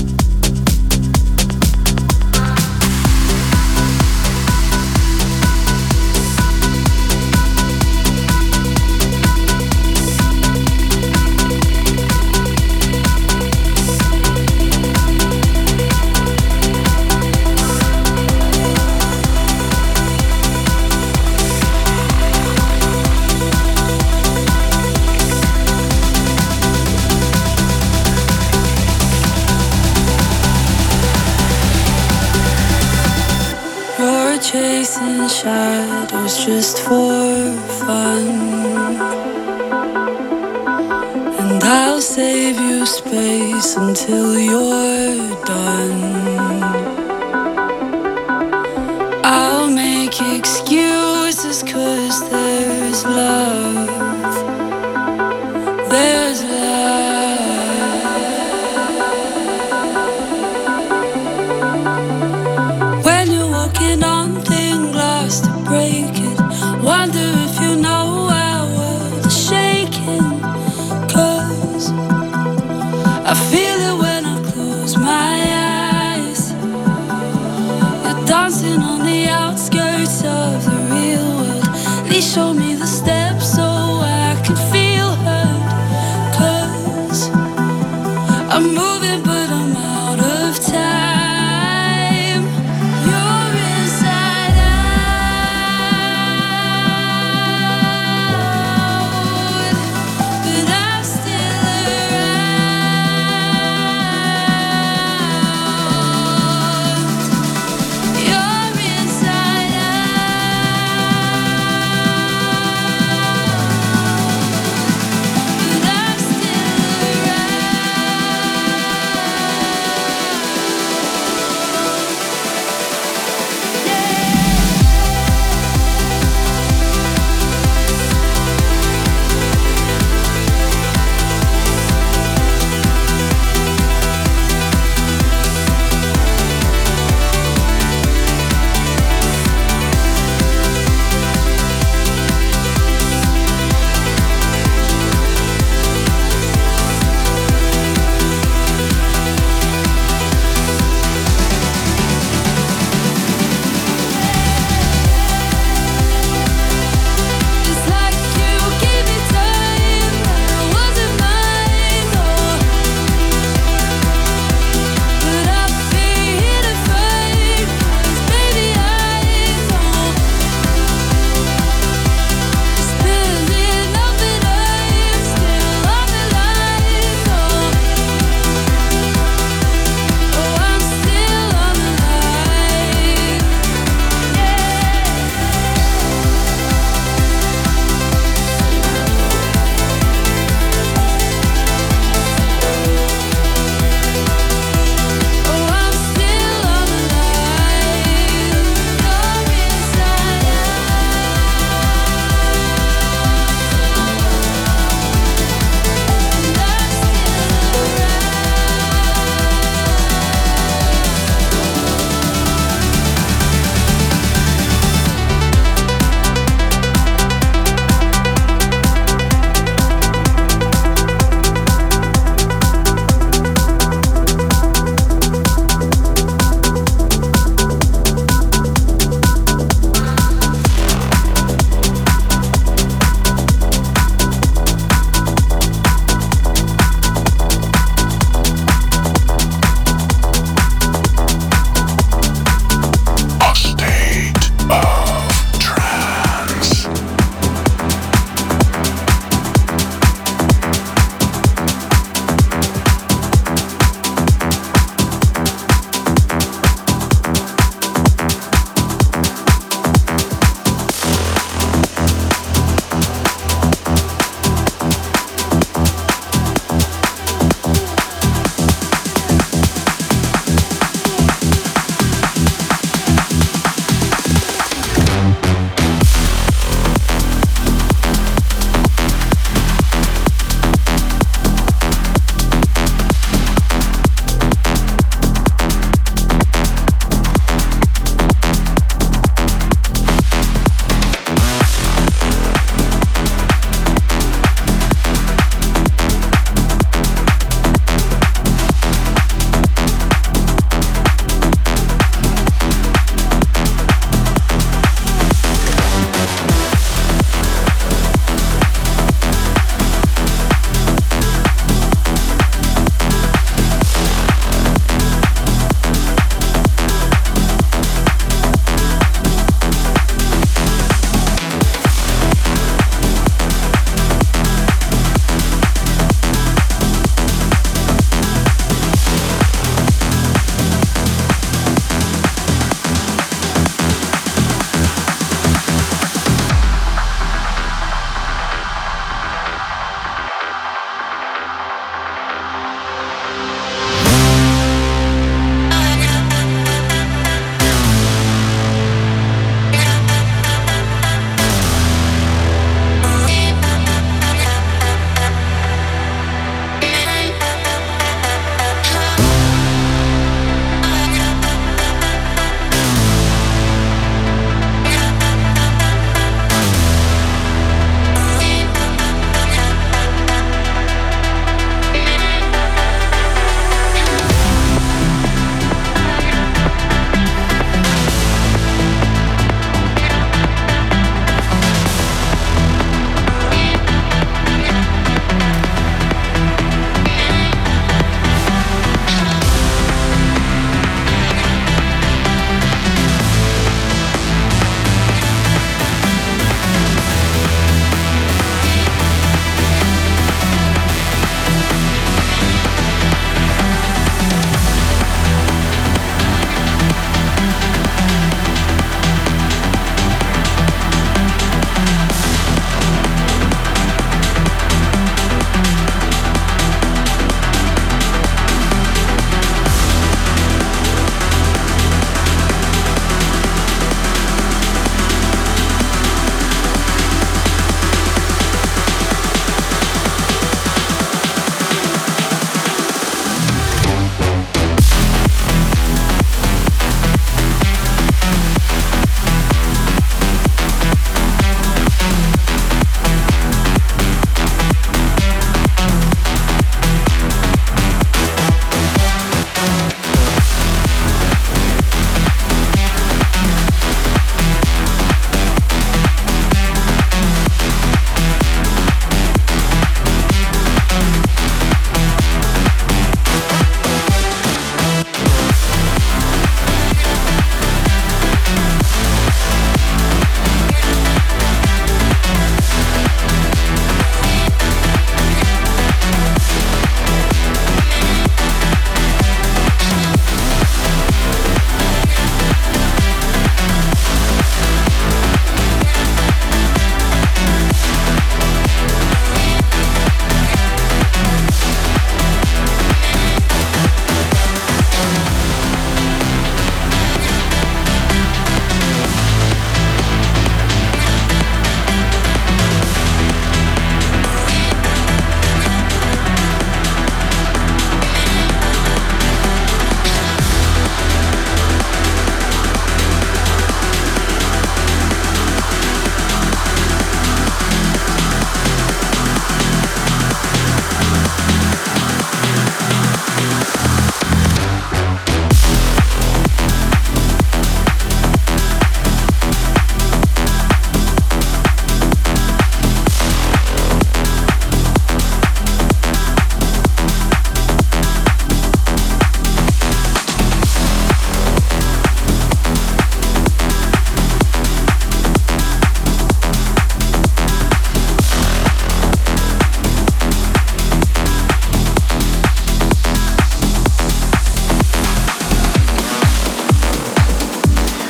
Chasing shadows just for fun, and I'll save you space until you're done. I'll make excuses 'cause there's love, there's love. When you're walking on to break it, wonder if you know our world is shaking. 'Cause I feel it when I close my eyes. You're dancing on the outskirts of the real world.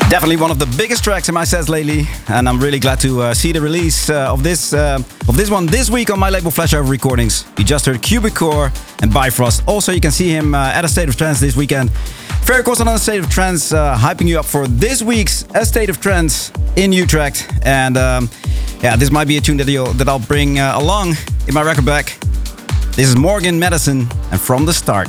Definitely one of the biggest tracks in my sets lately, and I'm really glad to uh, see the release uh, of this uh, of this one this week on my label Flashover Recordings. You just heard Cubic Core and Bifrost. Also, you can see him uh, at A State of Trance this weekend. Very course on A State of Trance, uh, hyping you up for this week's A State of Trance in Utrecht. And um, yeah, this might be a tune that, you'll, that I'll bring uh, along in my record bag. This is Morgan Madison and From the Start.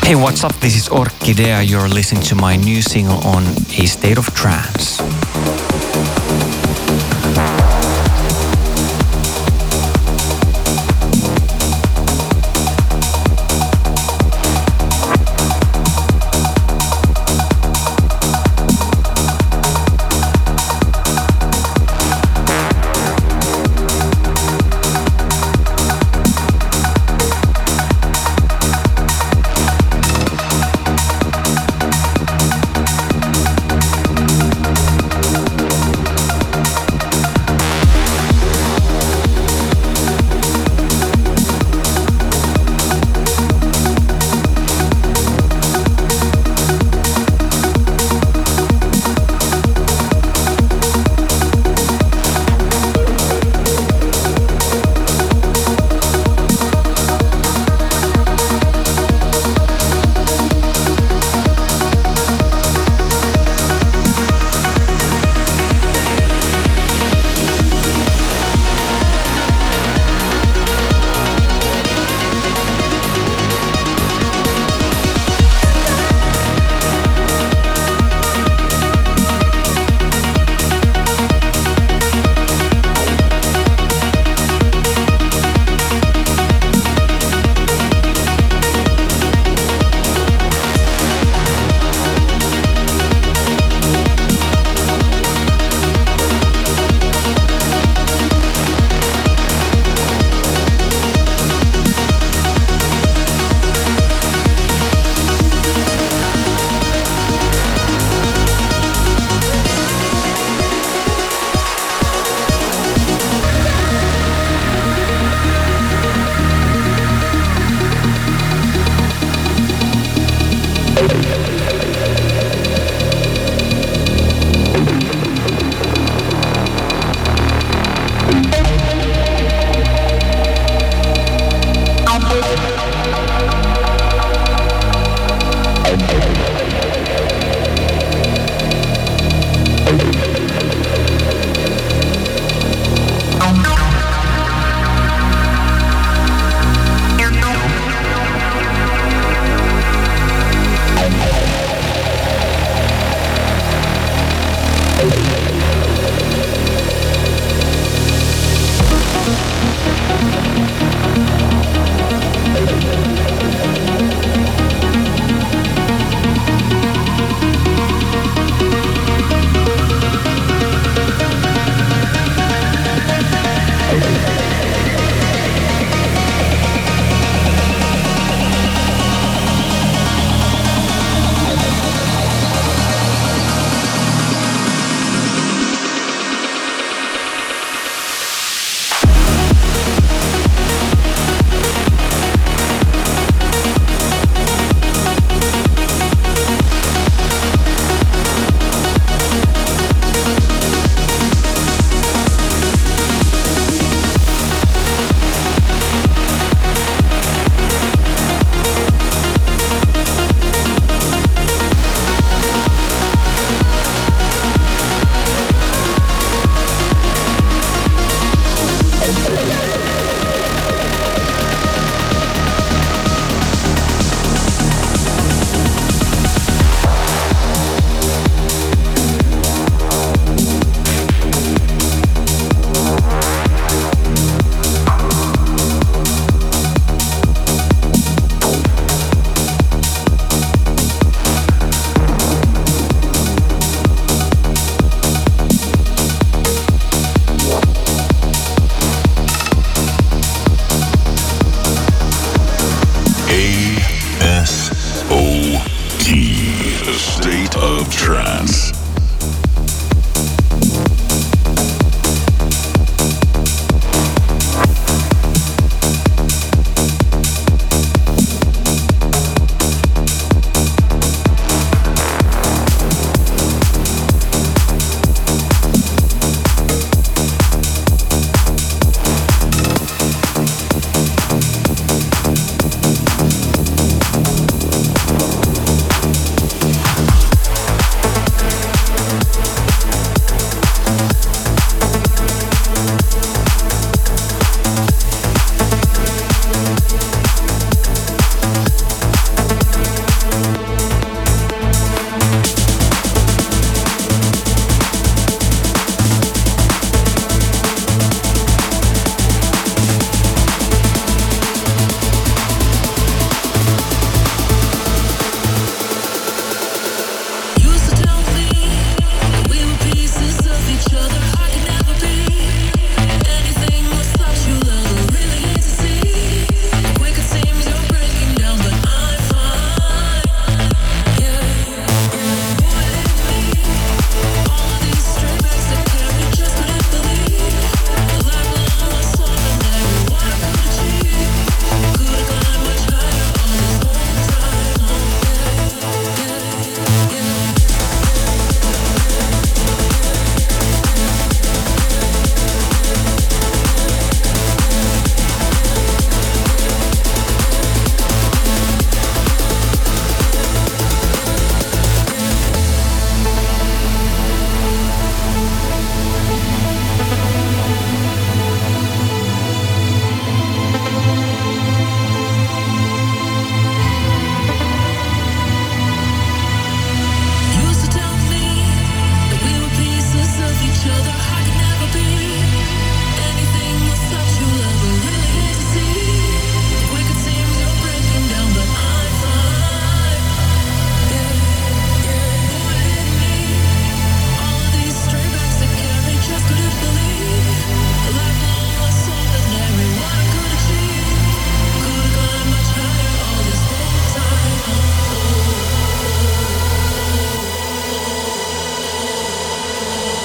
Hey, what's up? This is Orchidea. You're listening to my new single on A State of Trance.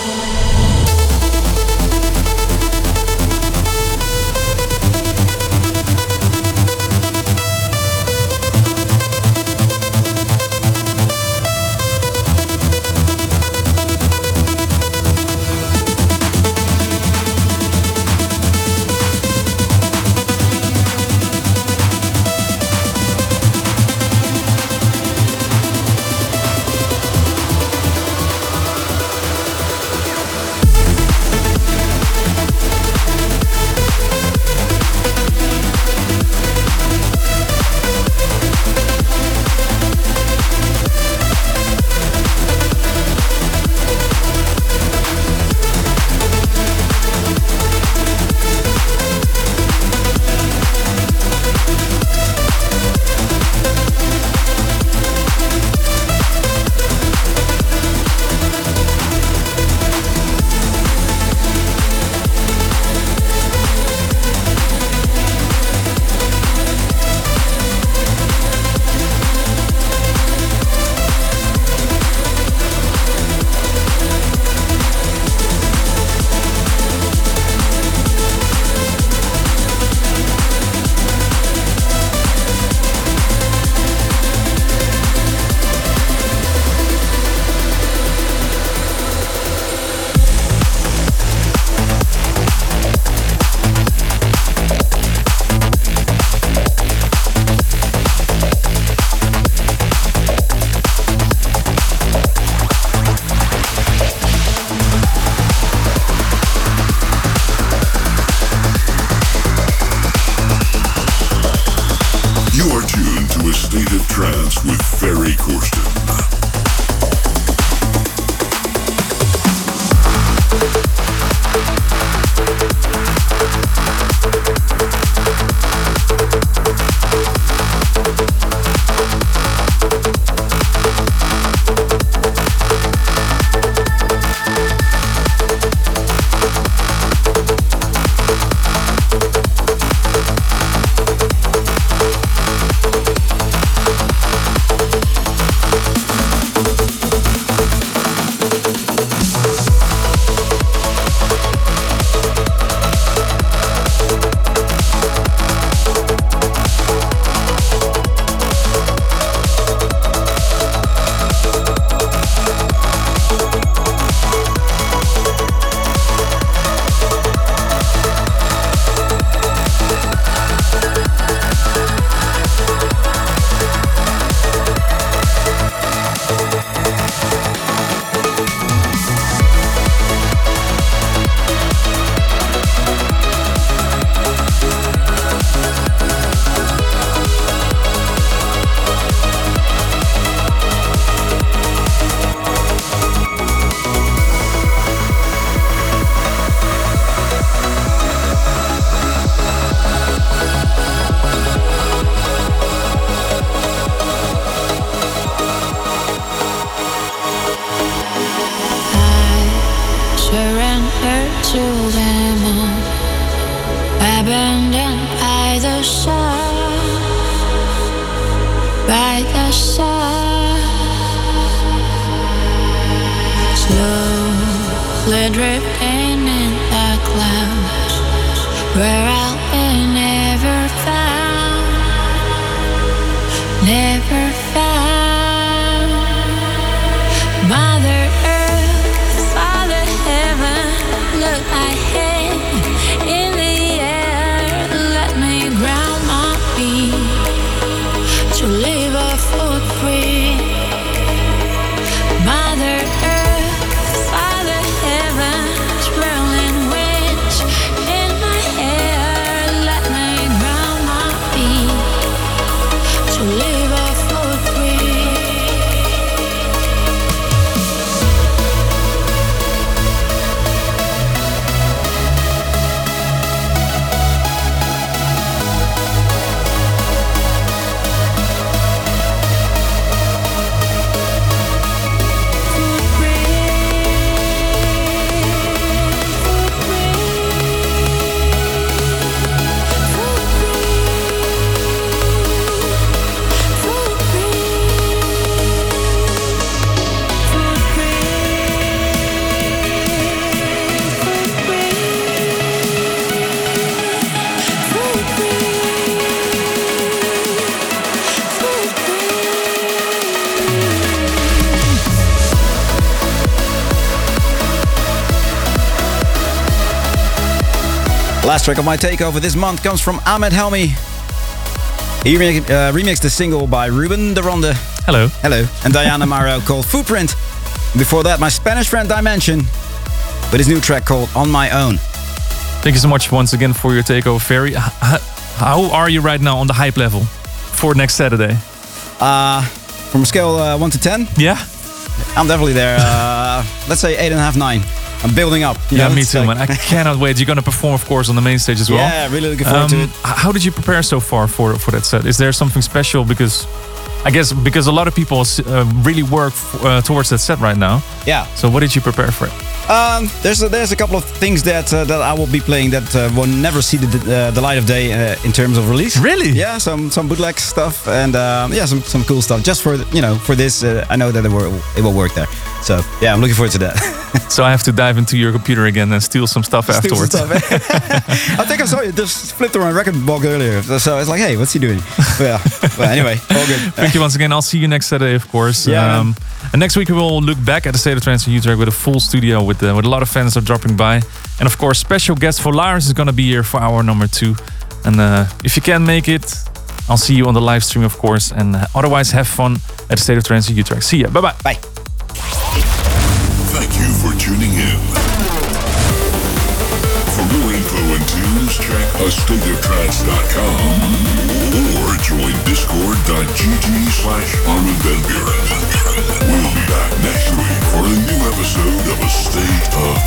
Live a Last track of my takeover this month comes from Ahmed Helmi. He re- uh, remixed the single by Ruben de Ronde. Hello. Hello. And Diana Maro called Footprint. Before that, my Spanish friend Dimension with his new track called On My Own. Thank you so much once again for your takeover, Ferry. H- how are you right now on the hype level for next Saturday? Uh, from a scale uh, one to ten? Yeah. I'm definitely there. Uh, let's say eight and a half, nine. I'm building up. You Yeah, know, me it's too, like- man. I cannot wait. You're going to perform, of course, on the main stage as well. Yeah, really looking forward to it. h- How did you prepare so far for, for that set? Is there something special? Because I guess because a lot of people uh, really work f- uh, towards that set right now. Yeah. So what did you prepare for it? Um, there's a, there's a couple of things that uh, that I will be playing that uh, will never see the uh, the light of day uh, in terms of release. Really? Yeah, some some bootleg stuff and um, yeah, some some cool stuff. Just for you know for this, uh, I know that it will, it will work there. So yeah, I'm looking forward to that. So I have to dive into your computer again and steal some stuff Steal some afterwards. stuff, eh? I think I saw you just flipped around record box earlier, so I was like, hey, what's he doing? But yeah, but anyway, all good. Thank you once again. I'll see you next Saturday, of course. Yeah, Um, and next week we will look back at the State of Trance in Utrecht with a full studio with uh, with a lot of fans are dropping by, and of course special guest for Lars is going to be here for hour number two. And uh, if you can make it, I'll see you on the live stream, of course. And uh, otherwise, have fun at the State of Trance in Utrecht. See ya. Bye bye. Bye. Thank you for tuning in. For more info and tunes, check a state of trance dot com or join discord.gg slash Armin van Buren. We'll be back next week for a new episode of A State of